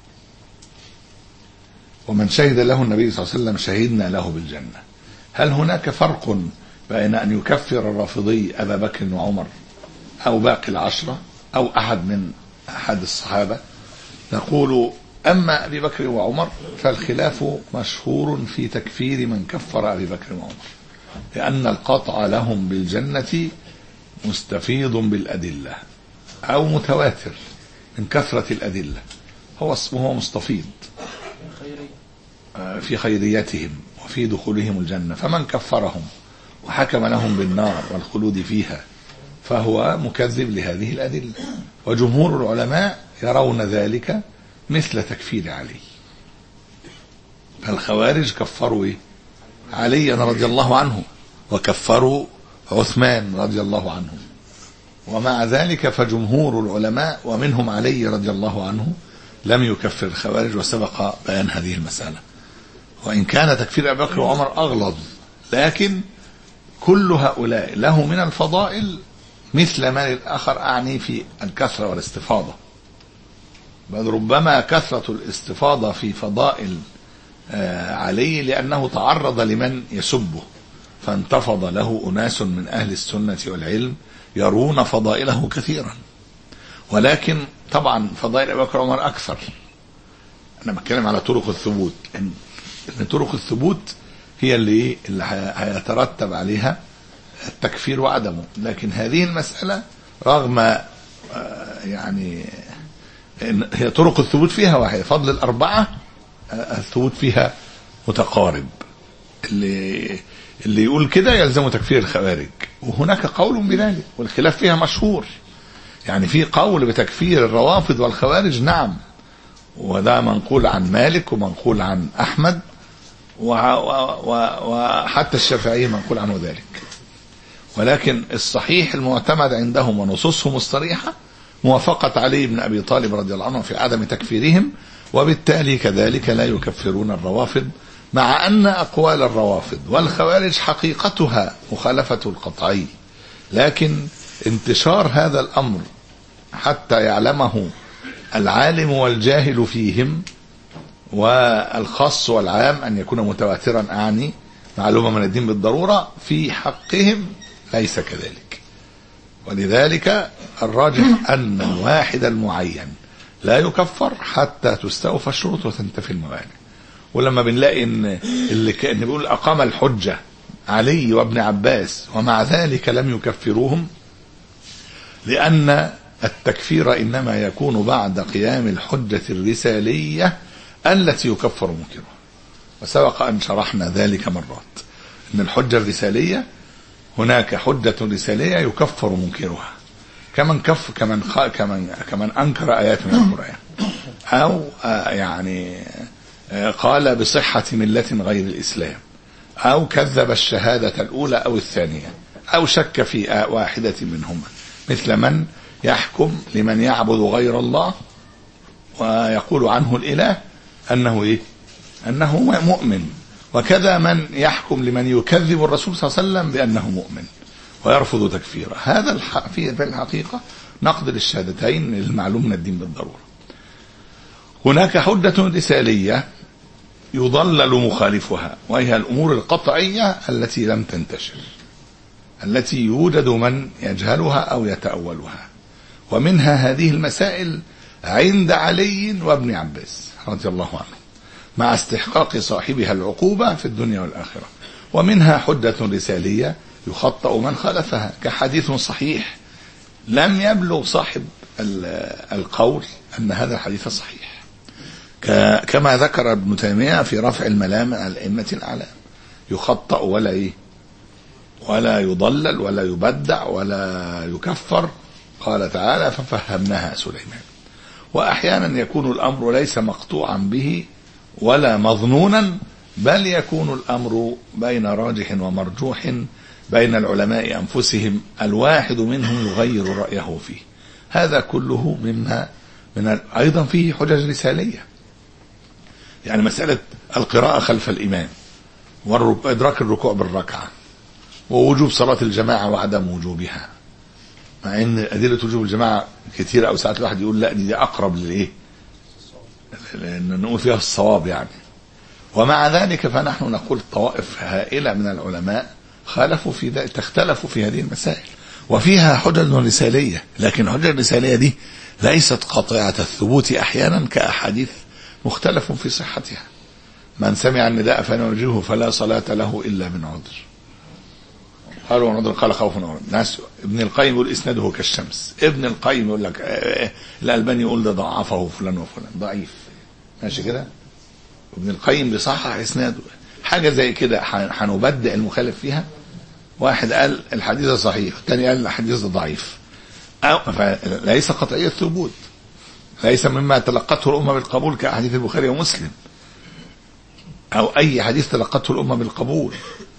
ومن شهد له النبي صلى الله عليه وسلم شهدنا له بالجنة. هل هناك فرق بين أن يكفر الرافضي أبا بكر وعمر أو باقي العشرة أو أحد من أحد الصحابة؟ نقول أما أبي بكر وعمر فالخلاف مشهور في تكفير من كفر أبي بكر وعمر، لأن القطع لهم بالجنة مستفيض بالأدلة أو متواتر من كثرة الأدلة، هو اسمه مستفيض في خيريتهم وفي دخولهم الجنة. فمن كفرهم وحكم لهم بالنار والخلود فيها فهو مكذب لهذه الأدلة. وجمهور العلماء يرون ذلك مثل تكفير علي. فالخوارج كفروا علي رضي الله عنه وكفروا عثمان رضي الله عنه، ومع ذلك فجمهور العلماء ومنهم علي رضي الله عنه لم يكفر الخوارج، وسبق بيان هذه المسألة. وإن كان تكفير أبي بكر وعمر أغلظ، لكن كل هؤلاء له من الفضائل مثل ما للآخر، أعني في الكثرة والاستفاضة، بل ربما كثرة الاستفاضة في فضائل علي لأنه تعرض لمن يسبه فانتفض له أناس من أهل السنة والعلم يرون فضائله كثيرا. ولكن طبعا فضائل أبي بكر وعمر أكثر. أنا بتكلم على طرق الثبوت، إن طرق الثبوت هي اللي اللي هيترتب عليها التكفير وعدمه. لكن هذه المسألة رغم يعني هي طرق الثبوت فيها واحدة، فضل الأربعة الثبوت فيها متقارب. اللي اللي يقول كده يلزم تكفير الخوارج، وهناك قول بذلك والخلاف فيها مشهور. يعني في قول بتكفير الروافض والخوارج نعم، وده منقول عن مالك ومنقول عن أحمد وحتى الشافعي منقول عنه ذلك. ولكن الصحيح المعتمد عندهم ونصوصهم الصريحة موافقة علي بن أبي طالب رضي الله عنه في عدم تكفيرهم، وبالتالي كذلك لا يكفرون الروافض، مع أن أقوال الروافض والخوارج حقيقتها مخالفة القطعي. لكن انتشار هذا الأمر حتى يعلمه العالم والجاهل فيهم، والخاص والعام أن يكون متواترا، أعني معلومة من الدين بالضرورة، في حقهم ليس كذلك. ولذلك الراجح أن الواحد المعين لا يكفر حتى تستوفى الشروط وتنتفي الموانع. ولما بنلاقي ان اللي كان بيقول اقام الحجه علي وابن عباس ومع ذلك لم يكفروهم، لان التكفير انما يكون بعد قيام الحجه الرساليه التي يكفر منكرها. وسبق ان شرحنا ذلك مرات، ان الحجه الرساليه هناك حجه رساليه يكفر منكرها، كمن كف كمن خ... كمن كمن انكر ايات من القران، او يعني قال بصحة ملة غير الإسلام، أو كذب الشهادة الأولى أو الثانية، أو شك في واحدة منهما، مثل من يحكم لمن يعبد غير الله ويقول عنه الإله أنه إيه؟ أنه مؤمن، وكذا من يحكم لمن يكذب الرسول صلى الله عليه وسلم بأنه مؤمن ويرفض تكفيره. هذا الح... في الحقيقة نقد للشهادتين المعلوم من الدين بالضرورة. هناك حجة رسالية يضلل مخالفها، وهي الأمور القطعية التي لم تنتشر، التي يوجد من يجهلها أو يتأولها، ومنها هذه المسائل عند علي وابن عباس رضي الله عنه مع استحقاق صاحبها العقوبة في الدنيا والآخرة. ومنها حجة رسالية يخطأ من خالفها، كحديث صحيح لم يبلغ صاحب القول أن هذا الحديث صحيح، كما ذكر ابن تيمية في رفع الملام على الأئمة الأعلام، يخطأ ولا إيه ولا يضلل ولا يبدع ولا يكفر. قال تعالى ففهمناها سليمان. وأحيانا يكون الأمر ليس مقطوعا به ولا مظنونا، بل يكون الأمر بين راجح ومرجوح بين العلماء أنفسهم، الواحد منهم يغير رأيه فيه. هذا كله مما من أيضا فيه حجج رسالية، يعني مسألة القراءة خلف الإمام وإدراك الركوع بالركعة ووجوب صلاة الجماعة وعدم وجوبها، مع أن أدلة وجوب الجماعة كثيرة، أو ساعات الواحد يقول لا دي أقرب للإيه، لأن نقول فيها الصواب يعني. ومع ذلك فنحن نقول طوائف هائلة من العلماء خالفوا في ذلك، تختلفوا في هذه المسائل، وفيها حجج رسالية، لكن الحجج الرسالية دي ليست قاطعة الثبوت أحيانا كأحاديث مختلف في صحتها. من سمع النداء فنوجهه فلا صلاة له إلا من عذر. قالوا عذر قال خوف عذر. ناس ابن القيم يقول إسناده كالشمس، ابن القيم يقول لك الألباني يقول ده ضعفه فلان وفلان ضعيف، ماشي كده. ابن القيم بيصحح إسناده، حاجة زي كده هنبدع المخالف فيها. واحد قال الحديث صحيح، الثاني قال الحديث ضعيف، أو ليس قطعية الثبوت، ليس مما تلقته الأمة بالقبول كأحاديث البخاري ومسلم، أو أي حديث تلقته الأمة بالقبول،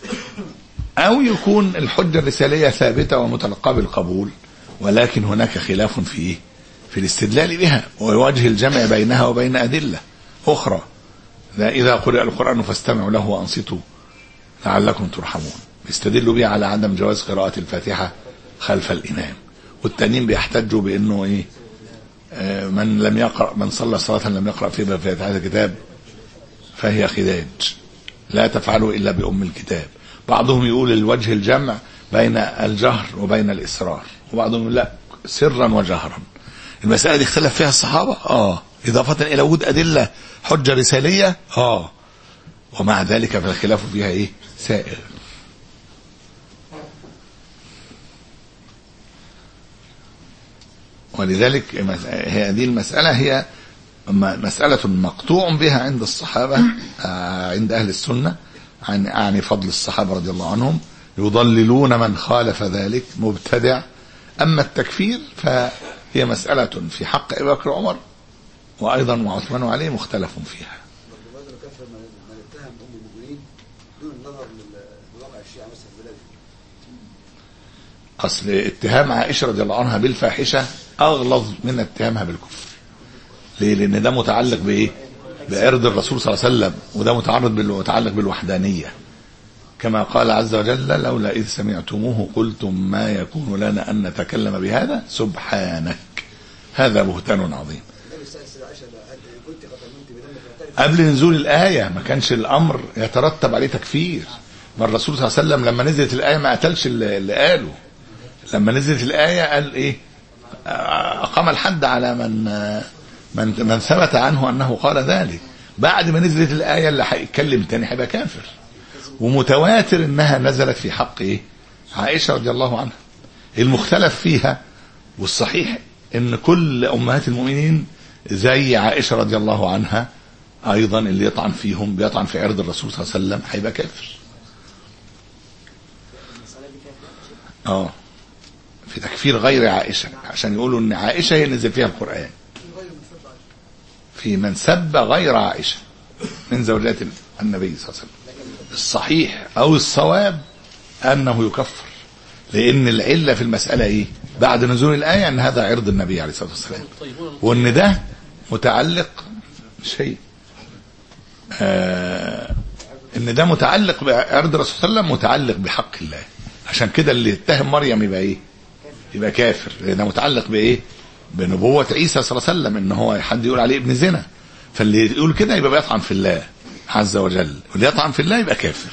أو يكون الحجة الرسالية ثابتة ومتلقاة بالقبول، ولكن هناك خلاف فيه في الاستدلال بها ووجه الجمع بينها وبين أدلة أخرى. إذا قرأ القرآن فاستمعوا له وأنصتوا لعلكم ترحمون، يستدلوا بها على عدم جواز قراءة الفاتحة خلف الإمام. والتانيين بيحتجوا بأنه إيه، من لم يقرأ من صلى صلاة لم يقرأ فيها بفاتحة الكتاب فهي خداج، لا تفعلوا إلا بأم الكتاب. بعضهم يقول الوجه الجمع بين الجهر وبين الإسرار، وبعضهم لا سرا وجهرا. المسألة دي اختلف فيها الصحابة آه إضافة إلى وجود أدلة حجة رسالية آه ومع ذلك فالخلاف فيها إيه سائر. ولذلك هذه المسألة هي مسألة مقطوع بها عند الصحابة، عند أهل السنة، عن أعني فضل الصحابة رضي الله عنهم، يضللون من خالف ذلك مبتدع. أما التكفير فهي مسألة في حق أبي بكر وعمر وأيضا وعثمان وعلي مختلف فيها. أصل اتهام عائشة رضي الله عنها بالفاحشة أغلظ من اتهامها بالكفر. ليه؟ لأن ده متعلق بإيه؟ بعرض الرسول صلى الله عليه وسلم، وده متعرض متعلق بالوحدانية، كما قال عز وجل لولا إذ سمعتموه قلتم ما يكون لنا أن نتكلم بهذا سبحانك هذا بهتان عظيم. قبل نزول الآية ما كانش الأمر يترتب عليه تكفير، ما الرسول صلى الله عليه وسلم لما نزلت الآية ما قتلش اللي قاله. لما نزلت الآية قال إيه؟ أقام الحد على من من من ثبت عنه أنه قال ذلك. بعد ما نزلت الآية اللي هيتكلم تاني هيبقى كافر. ومتواتر إنها نزلت في حق إيه؟ عائشة رضي الله عنها. المختلف فيها والصحيح إن كل أمهات المؤمنين زي عائشة رضي الله عنها أيضا اللي يطعن فيهم بيطعن في عرض الرسول صلى الله عليه وسلم هيبقى كافر. اه في تكفير غير عائشة عشان يقولوا ان عائشة هي نزل فيها القرآن. في من سب غير عائشة من زوجات النبي صلى الله عليه وسلم. الصحيح او الصواب انه يكفر، لان العلة في المسألة ايه؟ بعد نزول الآية ان هذا عرض النبي عليه الصلاة والسلام، وان ده متعلق شيء آه ان ده متعلق بعرض الرسول صلى الله عليه وسلم، متعلق بحق الله. عشان كده اللي يتهم مريم يبقى ايه؟ يبقى كافر، لانه متعلق بايه؟ بنبوة عيسى صلى الله عليه وسلم، ان هو حد يقول عليه ابن زنا. فاللي يقول كده يبقى بيطعن في الله عز وجل، واللي يطعن في الله يبقى كافر.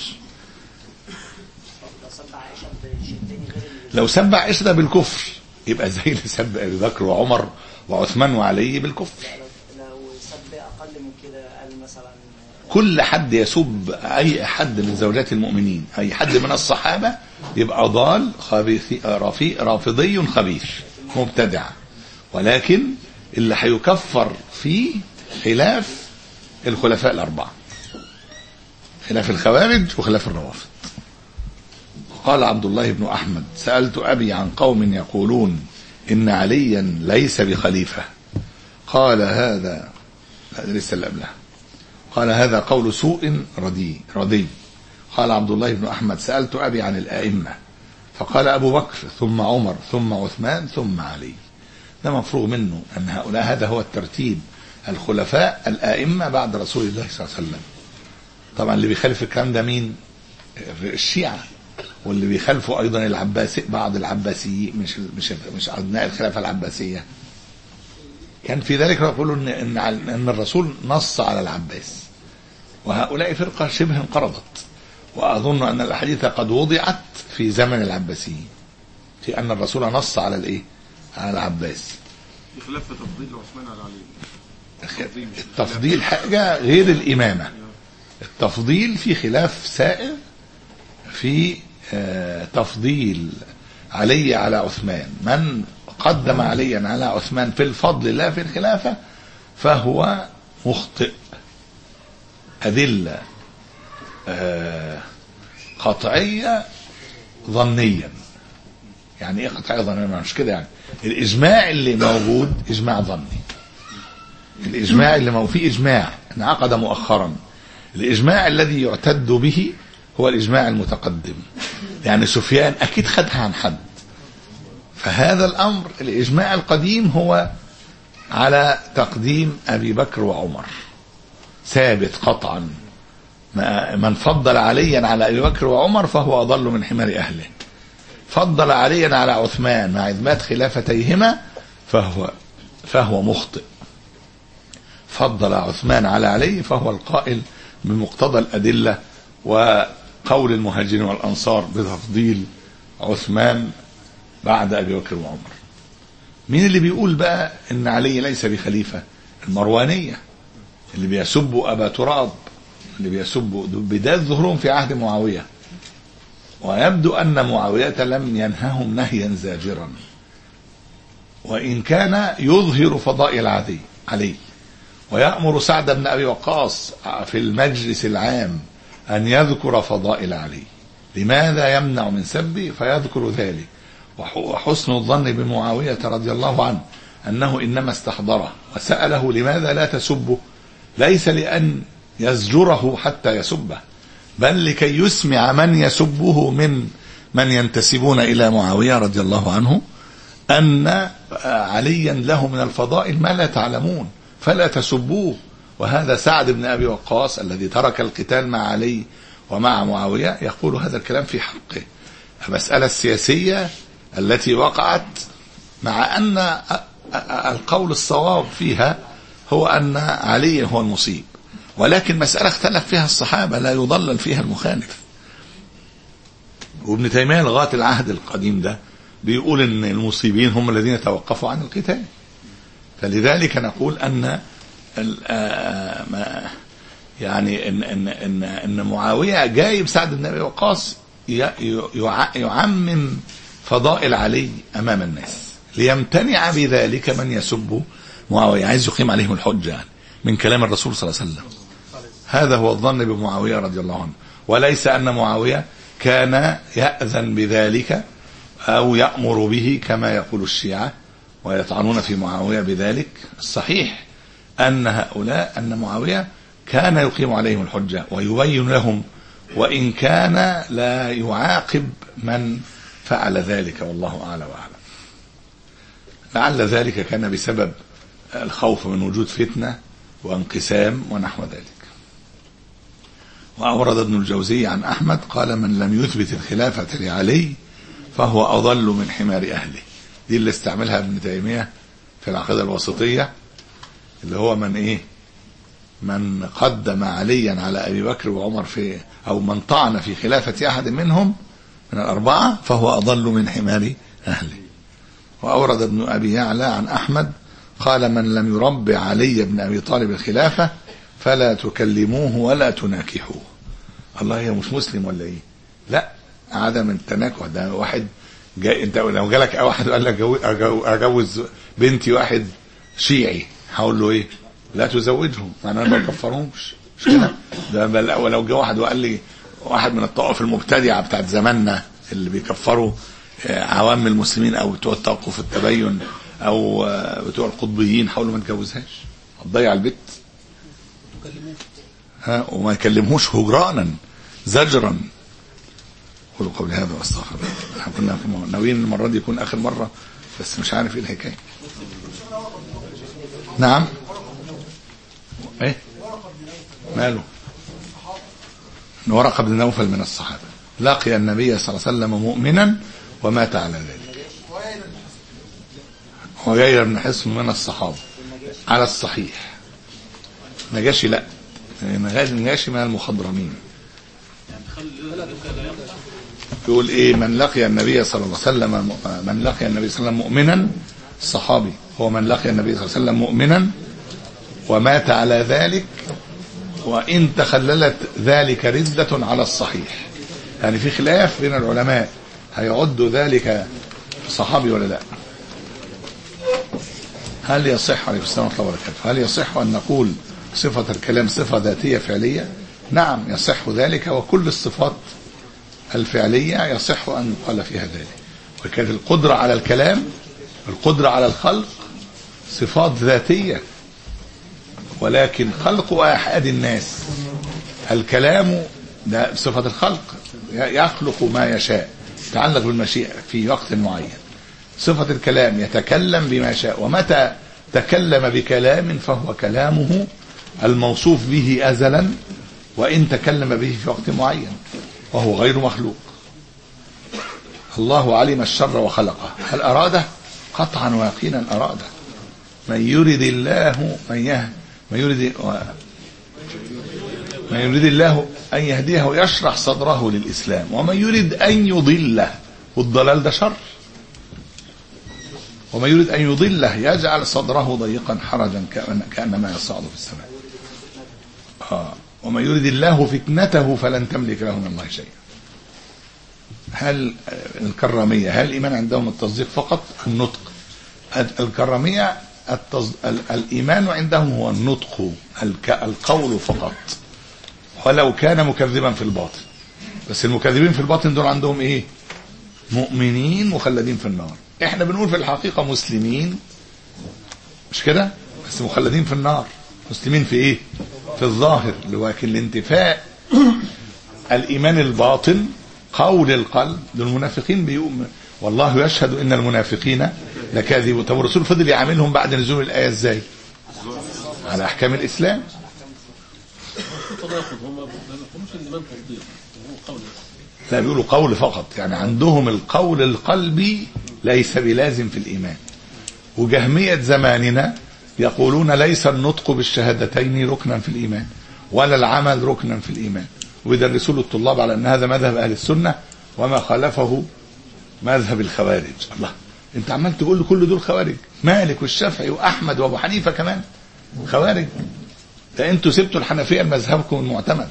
لو سب عائشة ده بالكفر يبقى زي اللي سب ابي بكر وعمر وعثمان وعلي بالكفر. لو سب اقل من كده قال مثلا كل حد يسب اي حد من زوجات المؤمنين، اي حد من الصحابة، يبقى ضال خبيث رافضي خبيث مبتدع. ولكن اللي هيكفر فيه خلاف الخلفاء الأربعة، خلاف الخوارج وخلاف الروافض. قال عبد الله بن أحمد: سألت أبي عن قوم يقولون إن عليا ليس بخليفة. قال هذا لسه اللي قبلها قال هذا قول سوء ردي ردي. قال عبد الله بن أحمد: سألت أبي عن الآئمة فقال أبو بكر ثم عمر ثم عثمان ثم علي. ده مفروغ منه أن هؤلاء هذا هو الترتيب، الخلفاء الآئمة بعد رسول الله صلى الله عليه وسلم. طبعا اللي بيخالف الكلام ده مين؟ الشيعة، واللي بيخالفوا أيضا العباسي، بعض العباسيين، مش مش مش أبناء الخلافة العباسية. كان في ذلك يقولوا إن إن إن الرسول نص على العباس، وهؤلاء فرقة شبه انقرضت. وأظن أن الأحاديث قد وضعت في زمن العباسيين في أن الرسول نص على الإيه؟ على العباس. خلاف تفضيل عثمان على علي. التفضيل حاجة غير الإمامة. التفضيل في خلاف سائر في تفضيل علي على عثمان. من قدم عليا على عثمان في الفضل لا في الخلافة فهو مخطئ. أدلة قطعية ظنيا. يعني ايه قطعية ظنيا؟ مش كده يعني. الإجماع اللي موجود إجماع ظني. الإجماع اللي موجود فيه إجماع انعقد مؤخرا. الإجماع الذي يعتد به هو الإجماع المتقدم. يعني سفيان أكيد خدها عن حد. فهذا الأمر الإجماع القديم هو على تقديم أبي بكر وعمر ثابت قطعا. من فضل عليا على أبي بكر وعمر فهو أضل من حمار أهله. فضل عليا على عثمان مع إثبات خلافتيهما فهو فهو مخطئ. فضل عثمان على علي فهو القائل بمقتضى الأدلة وقول المهاجرين والأنصار بتفضيل عثمان بعد أبي بكر وعمر. مين اللي بيقول بقى إن علي ليس بخليفة؟ المروانية اللي بيسبوا أبا تراب، اللي بيسبوا بداية ظهورهم في عهد معاوية. ويبدو أن معاوية لم ينههم نهيا زاجرا، وإن كان يظهر فضائل علي علي ويأمر سعد بن أبي وقاص في المجلس العام أن يذكر فضائل علي. لماذا يمنع من سبه فيذكر ذلك؟ وحسن الظن بمعاوية رضي الله عنه أنه إنما استحضره وسأله لماذا لا تسبه، ليس لأن يزجره حتى يسبه، بل لكي يسمع من يسبه من من ينتسبون إلى معاوية رضي الله عنه أن عليا له من الفضائل ما لا تعلمون فلا تسبوه. وهذا سعد بن أبي وقاص الذي ترك القتال مع علي ومع معاوية يقول هذا الكلام في حقه. المسألة السياسية التي وقعت، مع أن القول الصواب فيها هو أن علي هو المصيب، ولكن مسألة اختلف فيها الصحابة لا يضلل فيها المخالف. وابن تيمية لغاية العهد القديم ده بيقول ان المصيبين هم الذين توقفوا عن القتال. فلذلك نقول ان يعني ان ان ان, إن معاوية جايب سعد بن ابي وقاص يعمم فضائل علي امام الناس ليمتنع بذلك من يسب معاوية، عايز يقيم عليهم الحجة يعني من كلام الرسول صلى الله عليه وسلم. هذا هو الظن بمعاوية رضي الله عنه، وليس أن معاوية كان يأذن بذلك أو يأمر به كما يقول الشيعة ويطعنون في معاوية بذلك. الصحيح أن هؤلاء أن معاوية كان يقيم عليهم الحجة ويبين لهم، وإن كان لا يعاقب من فعل ذلك، والله أعلى وأعلم. لعل ذلك كان بسبب الخوف من وجود فتنة وانقسام ونحو ذلك. وأورد ابن الجوزي عن أحمد قال: من لم يثبت الخلافة لعلي فهو أضل من حمار أهله. دي اللي استعملها ابن تيمية في العقيدة الوسطية، اللي هو من إيه من قدم عليا على أبي بكر وعمر في أو من طعن في خلافة أحد منهم من الأربعة فهو أضل من حمار أهله. وأورد ابن أبي يعلى عن أحمد قال: من لم يربع علي بن أبي طالب الخلافة فلا تكلموه ولا تناكحوه. الله، هي مش مسلم ولا ايه؟ لا، عدم التناكح ده واحد جاي، انت لو جالك واحد قال لك اجوز بنتي واحد شيعي هقول له ايه؟ لا تزوجهم، معناه ما بكفرهمش، مش كده؟ ده بل ولو جه واحد وقال لي واحد من الطوائف المبتدعه بتاعت زماننا اللي بيكفروا عوام المسلمين او بتوع التوقف التبين او بتوع القطبيين، هقول له ما تجوزهاش، هتضيع البيت. ها، وما يكلموش هجرانا زجرا. قولوا قولي هذا واستغفر الله. احنا كنا ناويين المره دي يكون اخر مره، بس مش عارف ايه الحكايه. نعم، ايه ماله؟ ورقة بن نوفل من الصحابه لقي النبي صلى الله عليه وسلم مؤمنا ومات على ذلك. وغير بن حصن من الصحابه على الصحيح. نجاشي لا، نجاشي من المخضرمين. يقول ايه؟ من لقي النبي صلى الله عليه وسلم من لقي النبي صلى الله عليه وسلم مؤمنا، الصحابي هو من لقي النبي صلى الله عليه وسلم مؤمنا ومات على ذلك، وان تخللت ذلك ردة على الصحيح. يعني في خلاف بين العلماء هيعد ذلك صحابي ولا لا. هل يصح عليه السلام ورحمة الله وبركاته هل يصح ان نقول صفة الكلام صفة ذاتية فعلية؟ نعم يصح ذلك، وكل الصفات الفعلية يصح أن يقال فيها ذلك. وكانت القدرة على الكلام، القدرة على الخلق صفات ذاتية، ولكن خلق أحد الناس، الكلام ده صفة الخلق، يخلق ما يشاء، يتعلق بالمشيئة في وقت معين. صفة الكلام يتكلم بما شاء، ومتى تكلم بكلام فهو كلامه الموصوف به أزلا، وإن تكلم به في وقت معين وهو غير مخلوق. الله علم الشر وخلقه، هل أراده؟ قطعا ويقينا أراده. من يريد الله من يه من يريد من يريد الله أن يهديه يشرح صدره للإسلام، ومن يريد أن يضله، والضلال ده شر، ومن يريد أن يضله يجعل صدره ضيقا حرجا كأنما يصعد في السماء. آه. ومن يريد الله فتنته فلن تملك له من الله شيئا. هل الكرامية هل الإيمان عندهم التصديق فقط؟ النطق. الكرامية التصد... الإيمان عندهم هو النطق، القول فقط، ولو كان مكذبا في الباطن. بس المكذبين في الباطن دول عندهم إيه؟ مؤمنين مخلدين في النار. احنا بنقول في الحقيقة مسلمين، مش كده؟ بس مخلدين في النار. مسلمين في ايه؟ في الظاهر، لكن الانتفاء الايمان الباطن قول القلب. دول المنافقين بيؤمن والله يشهد ان المنافقين لكاذبون. طب الرسول فضل يعاملهم بعد نزول الايه ازاي؟ على احكام الاسلام. لا، بيقولوا قول فقط، يعني عندهم القول القلبي ليس بلازم في الإيمان. وجهمية زماننا يقولون ليس النطق بالشهادتين ركنا في الإيمان، ولا العمل ركنا في الإيمان، ويدرسوا الطلاب على أن هذا مذهب أهل السنة وما خالفه مذهب الخوارج. الله، انت عمال تقول كل دول خوارج، مالك والشافعي واحمد وابو حنيفه كمان خوارج. ده انتوا سبتوا الحنفيه لمذهبكم المعتمد.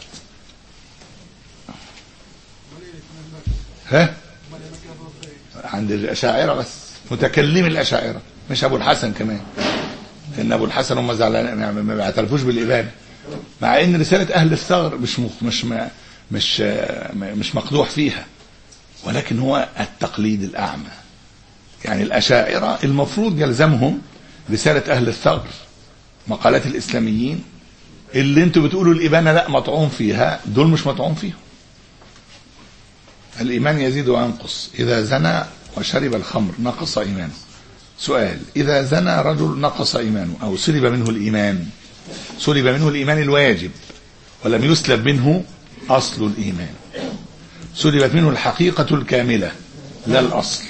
ها عند الاشاعره بس، متكلم الاشاعره مش ابو الحسن كمان، لان ابو الحسن هم زعلانين ما بيعترفوش بالابانه، مع ان رساله اهل الثغر مش مش مش مش, مش مقدوح فيها، ولكن هو التقليد الاعمى. يعني الاشاعره المفروض يلزمهم رساله اهل الثغر، مقالات الاسلاميين اللي انتوا بتقولوا الابانه لا مطعون فيها، دول مش مطعون فيهم. الايمان يزيد وينقص، اذا زنى وشرب الخمر نقص ايمانه. سؤال: اذا زنى رجل نقص ايمانه او سلب منه الايمان، سلب منه الايمان الواجب ولم يسلب منه اصل الايمان، سلبت منه الحقيقه الكامله لا الاصل،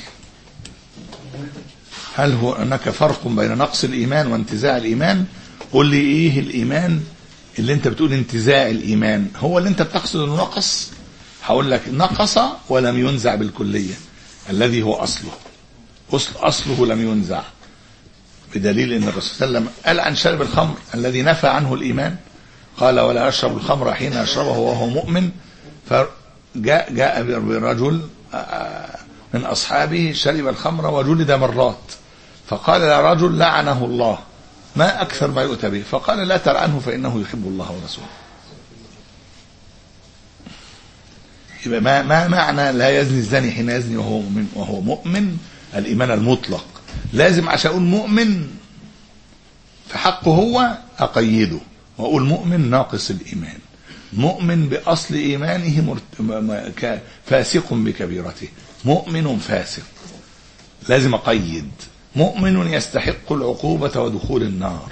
هل هو هناك فرق بين نقص الايمان وانتزاع الايمان؟ قل لي ايه الايمان اللي انت بتقول انتزاع الايمان؟ هو اللي انت بتقصد انه نقص؟ هقول لك نقص ولم ينزع بالكليه، الذي هو اصله، اصل اصله لم ينزع، بدليل ان الرسول صلى الله عليه وسلم قال عن شارب الخمر الذي نفى عنه الايمان، قال: ولا يشرب الخمر حين يشربه وهو مؤمن. فجاء جاء برجل من اصحابه شرب الخمر وجلد مرات، فقال يا رجل لعنه الله، ما اكثر ما يؤتى به؟ فقال: لا تلعنه فانه يحب الله ورسوله. يبقى ما ما معنى لا يزني الزاني حين يزني وهو مؤمن؟ وهو مؤمن الايمان المطلق. لازم عشان اقول مؤمن في حقه هو اقيده واقول مؤمن ناقص الايمان، مؤمن باصل ايمانه مرت... فاسق بكبيرته، مؤمن فاسق. لازم اقيد مؤمن يستحق العقوبة ودخول النار.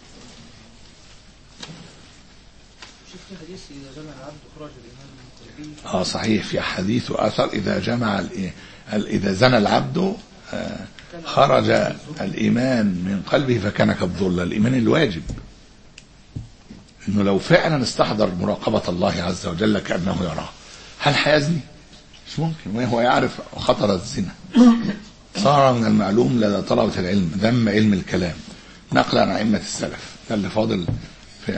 شفت حديث إذا جمع العبد خرج الإيمان من قلبه؟ اه صحيح، في حديث واثر اذا جمع اذا زنى العبد خرج الايمان من قلبه فكان كالظل. الايمان الواجب انه لو فعلا استحضر مراقبة الله عز وجل كأنه يراه، هل حيزني؟ مش ممكن، وهو يعرف خطر الزنا. صار من المعلوم لدى طلبة العلم ذم علم الكلام نقلا عن أئمة السلف، ده اللي فاضل في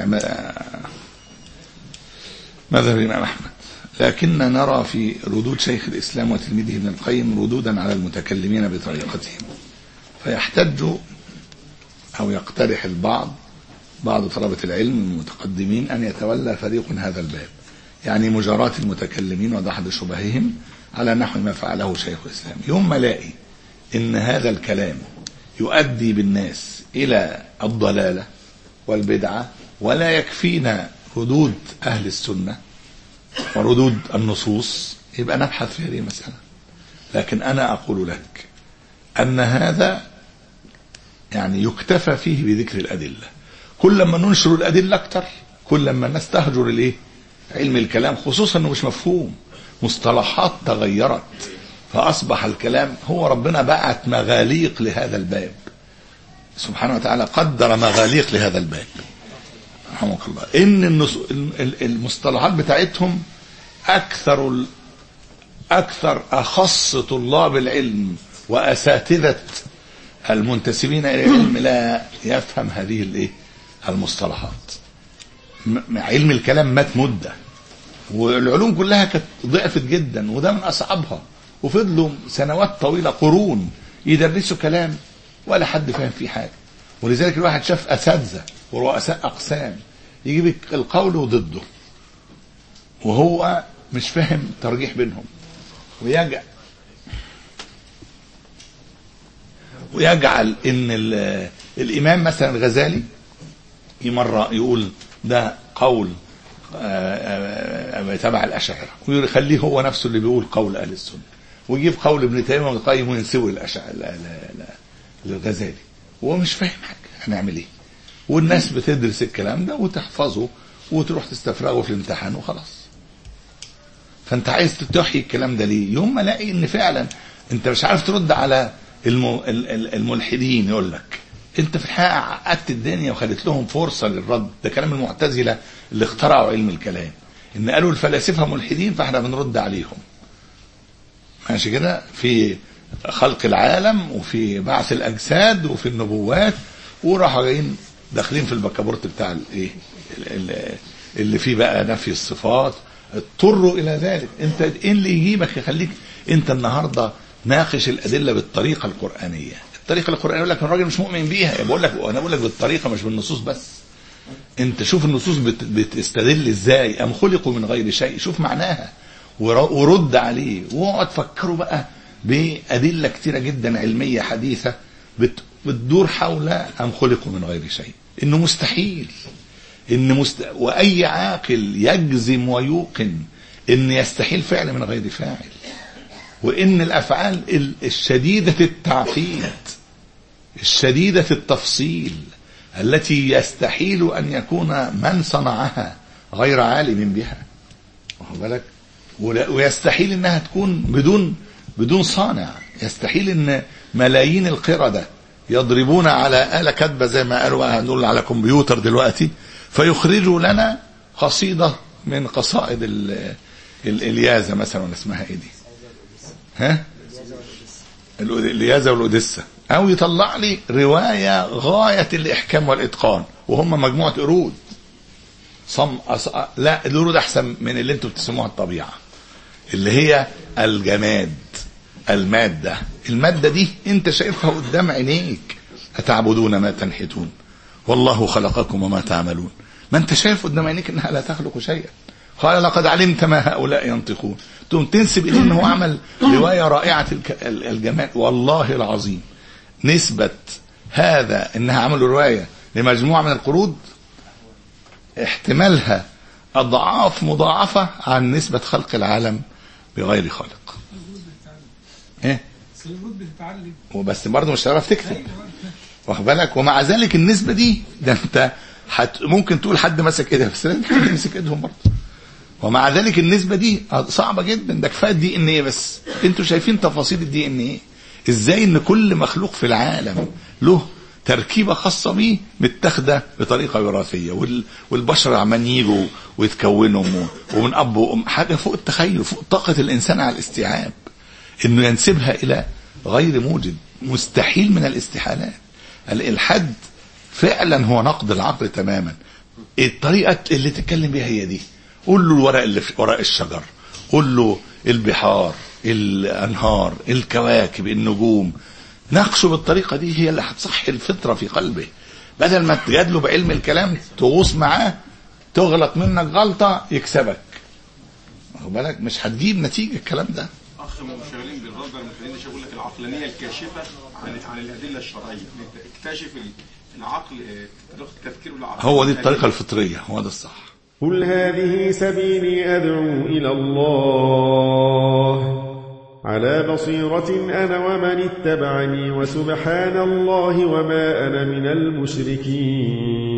مذهب الإمام أحمد. لكن نرى في ردود شيخ الإسلام وتلميذه ابن القيم ردودا على المتكلمين بطريقتهم، فيحتج أو يقترح البعض بعض طلبة العلم المتقدمين أن يتولى فريق هذا الباب، يعني مجاراة المتكلمين ودحض شبههم على نحو ما فعله شيخ الإسلام. يوم ما الاقي إن هذا الكلام يؤدي بالناس إلى الضلالة والبدعة ولا يكفينا ردود أهل السنة وردود النصوص، يبقى نبحث في هذه المسألة. لكن أنا أقول لك أن هذا يعني يكتفى فيه بذكر الأدلة. كل ما ننشر الأدلة أكتر كل ما الناس تهجر الإيه؟ علم الكلام، خصوصا أنه مش مفهوم، مصطلحات تغيرت، فأصبح الكلام هو ربنا بعت مغاليق لهذا الباب سبحانه وتعالى، قدر مغاليق لهذا الباب رحمك الله، إن المصطلحات بتاعتهم أكثر أكثر أخص طلاب العلم وأساتذة المنتسبين إلى العلم لا يفهم هذه الإيه؟ المصطلحات. علم الكلام مات مدة، والعلوم كلها كانت ضعفت جدا، وده من أصعبها، وفضلوا سنوات طويلة قرون يدرسوا كلام ولا حد فاهم فيه حاجة. ولذلك الواحد شاف أساتذة ورؤساء أقسام يجيب القول وضده وهو مش فاهم ترجيح بينهم، ويجعل ويجعل ان الامام مثلا الغزالي مرة يقول ده قول تبع الاشاعره ويخليه هو نفسه اللي بيقول قول اهل السنه، ويجيب قول ابن تيميه وابن القيم وينسوي الاشاعره للغزالي وهو مش فاهم حاجه. هنعمل ايه؟ والناس بتدرس الكلام ده وتحفظه وتروح تستفرغه في الامتحان وخلاص. فانت عايز تحيي الكلام ده ليه؟ يوم ما الاقي ان فعلا انت مش عارف ترد على الملحدين، يقول لك انت في الحقيقه عقدت الدنيا وخلت لهم فرصه للرد. ده كلام المعتزله اللي اخترعوا علم الكلام، ان قالوا الفلاسفه ملحدين فاحنا بنرد عليهم. ماشي كده، في خلق العالم وفي بعث الاجساد وفي النبوات، وراحوا جايين داخلين في البكابورت بتاع الايه اللي فيه بقى نفي الصفات، اضطروا الى ذلك. انت ايه اللي يجيبك يخليك انت النهارده ناقش الادله بالطريقه القرانيه؟ الطريقه القرانيه يقول لك الراجل مش مؤمن بيها، بقول لك انا بقول لك بالطريقه مش بالنصوص بس. انت شوف النصوص بت بتستدل ازاي، ام خلقوا من غير شيء، شوف معناها ورد عليه، واقعد فكروا بقى بادله كتيره جدا علميه حديثه بت بتدور حول ام خلقوا من غير شيء، انه مستحيل، ان مست... واي عاقل يجزم ويوقن ان يستحيل فعل من غير فاعل، وان الافعال الشديده التعقيد الشديده التفصيل التي يستحيل ان يكون من صنعها غير عالم بها، واخد بالك، ويستحيل انها تكون بدون بدون صانع، يستحيل ان ملايين القردة يضربون على آلة كاتبة زي ما قالوا هنقول على كمبيوتر دلوقتي فيخرجوا لنا قصيدة من قصائد الإلياذة مثلا، ولا اسمها ايه دي؟ ها؟ الإلياذة والأوديسة، او يطلع لي رواية غاية الإحكام والإتقان وهم مجموعة قرود. صم أص... لا القرود احسن من اللي انتوا بتسموها الطبيعة، اللي هي الجماد، المادة. المادة دي انت شايفها قدام عينيك، أتعبدون ما تنحتون والله خلقكم وما تعملون، ما انت شايف قدام عينيك انها لا تخلق شيئا. قال لقد علمت ما هؤلاء ينطقون، تقوم تنسب اليه انه عمل رواية رائعة الجمال. والله العظيم نسبة هذا انها عملوا رواية لمجموعة من القرود احتمالها اضعاف مضاعفة عن نسبة خلق العالم بغير خالق. ايه وبس برضه مش هتعرف تكتب، واخد بالك، ومع ذلك النسبة دي ده انت حت ممكن تقول حد مسك ايدها بس لازم حد يمسك ايدهم برضه، ومع ذلك النسبة دي صعبة جدا. ده كفاية الدي ان ايه بس، انتوا شايفين تفاصيل الدي ان ايه ازاي، ان كل مخلوق في العالم له تركيبة خاصة بيه متاخده بطريقة وراثية، والبشر عمال يجوا ويتكونوا ومن اب وام، حاجة فوق التخيل، فوق طاقة الانسان على الاستيعاب، انه ينسبها الى غير موجد، مستحيل من الاستحالات. الالحاد فعلا هو نقد العقل تماما. الطريقة اللي تتكلم بيها هي دي، قول له الورق اللي في ورق الشجر، قول له البحار، الانهار، الكواكب، النجوم، ناقشه بالطريقة دي، هي اللي هتصحي الفطرة في قلبه، بدل ما تجادله بعلم الكلام تغوص معاه تغلط منك غلطة يكسبك، واخد بالك، مش هتجيب نتيجة الكلام ده. اخ من المشاغلين بالرد المخليني يقول لك العقلانيه الكاشفه عن عن الادله الشرعيه، اكتشف العقل طريقه التفكير والعقل، هو دي الطريقه الفطريه، هو ده الصح. قل هذه سبيلي ادعو الى الله على بصيرة انا ومن اتبعني وسبحان الله وما انا من المشركين.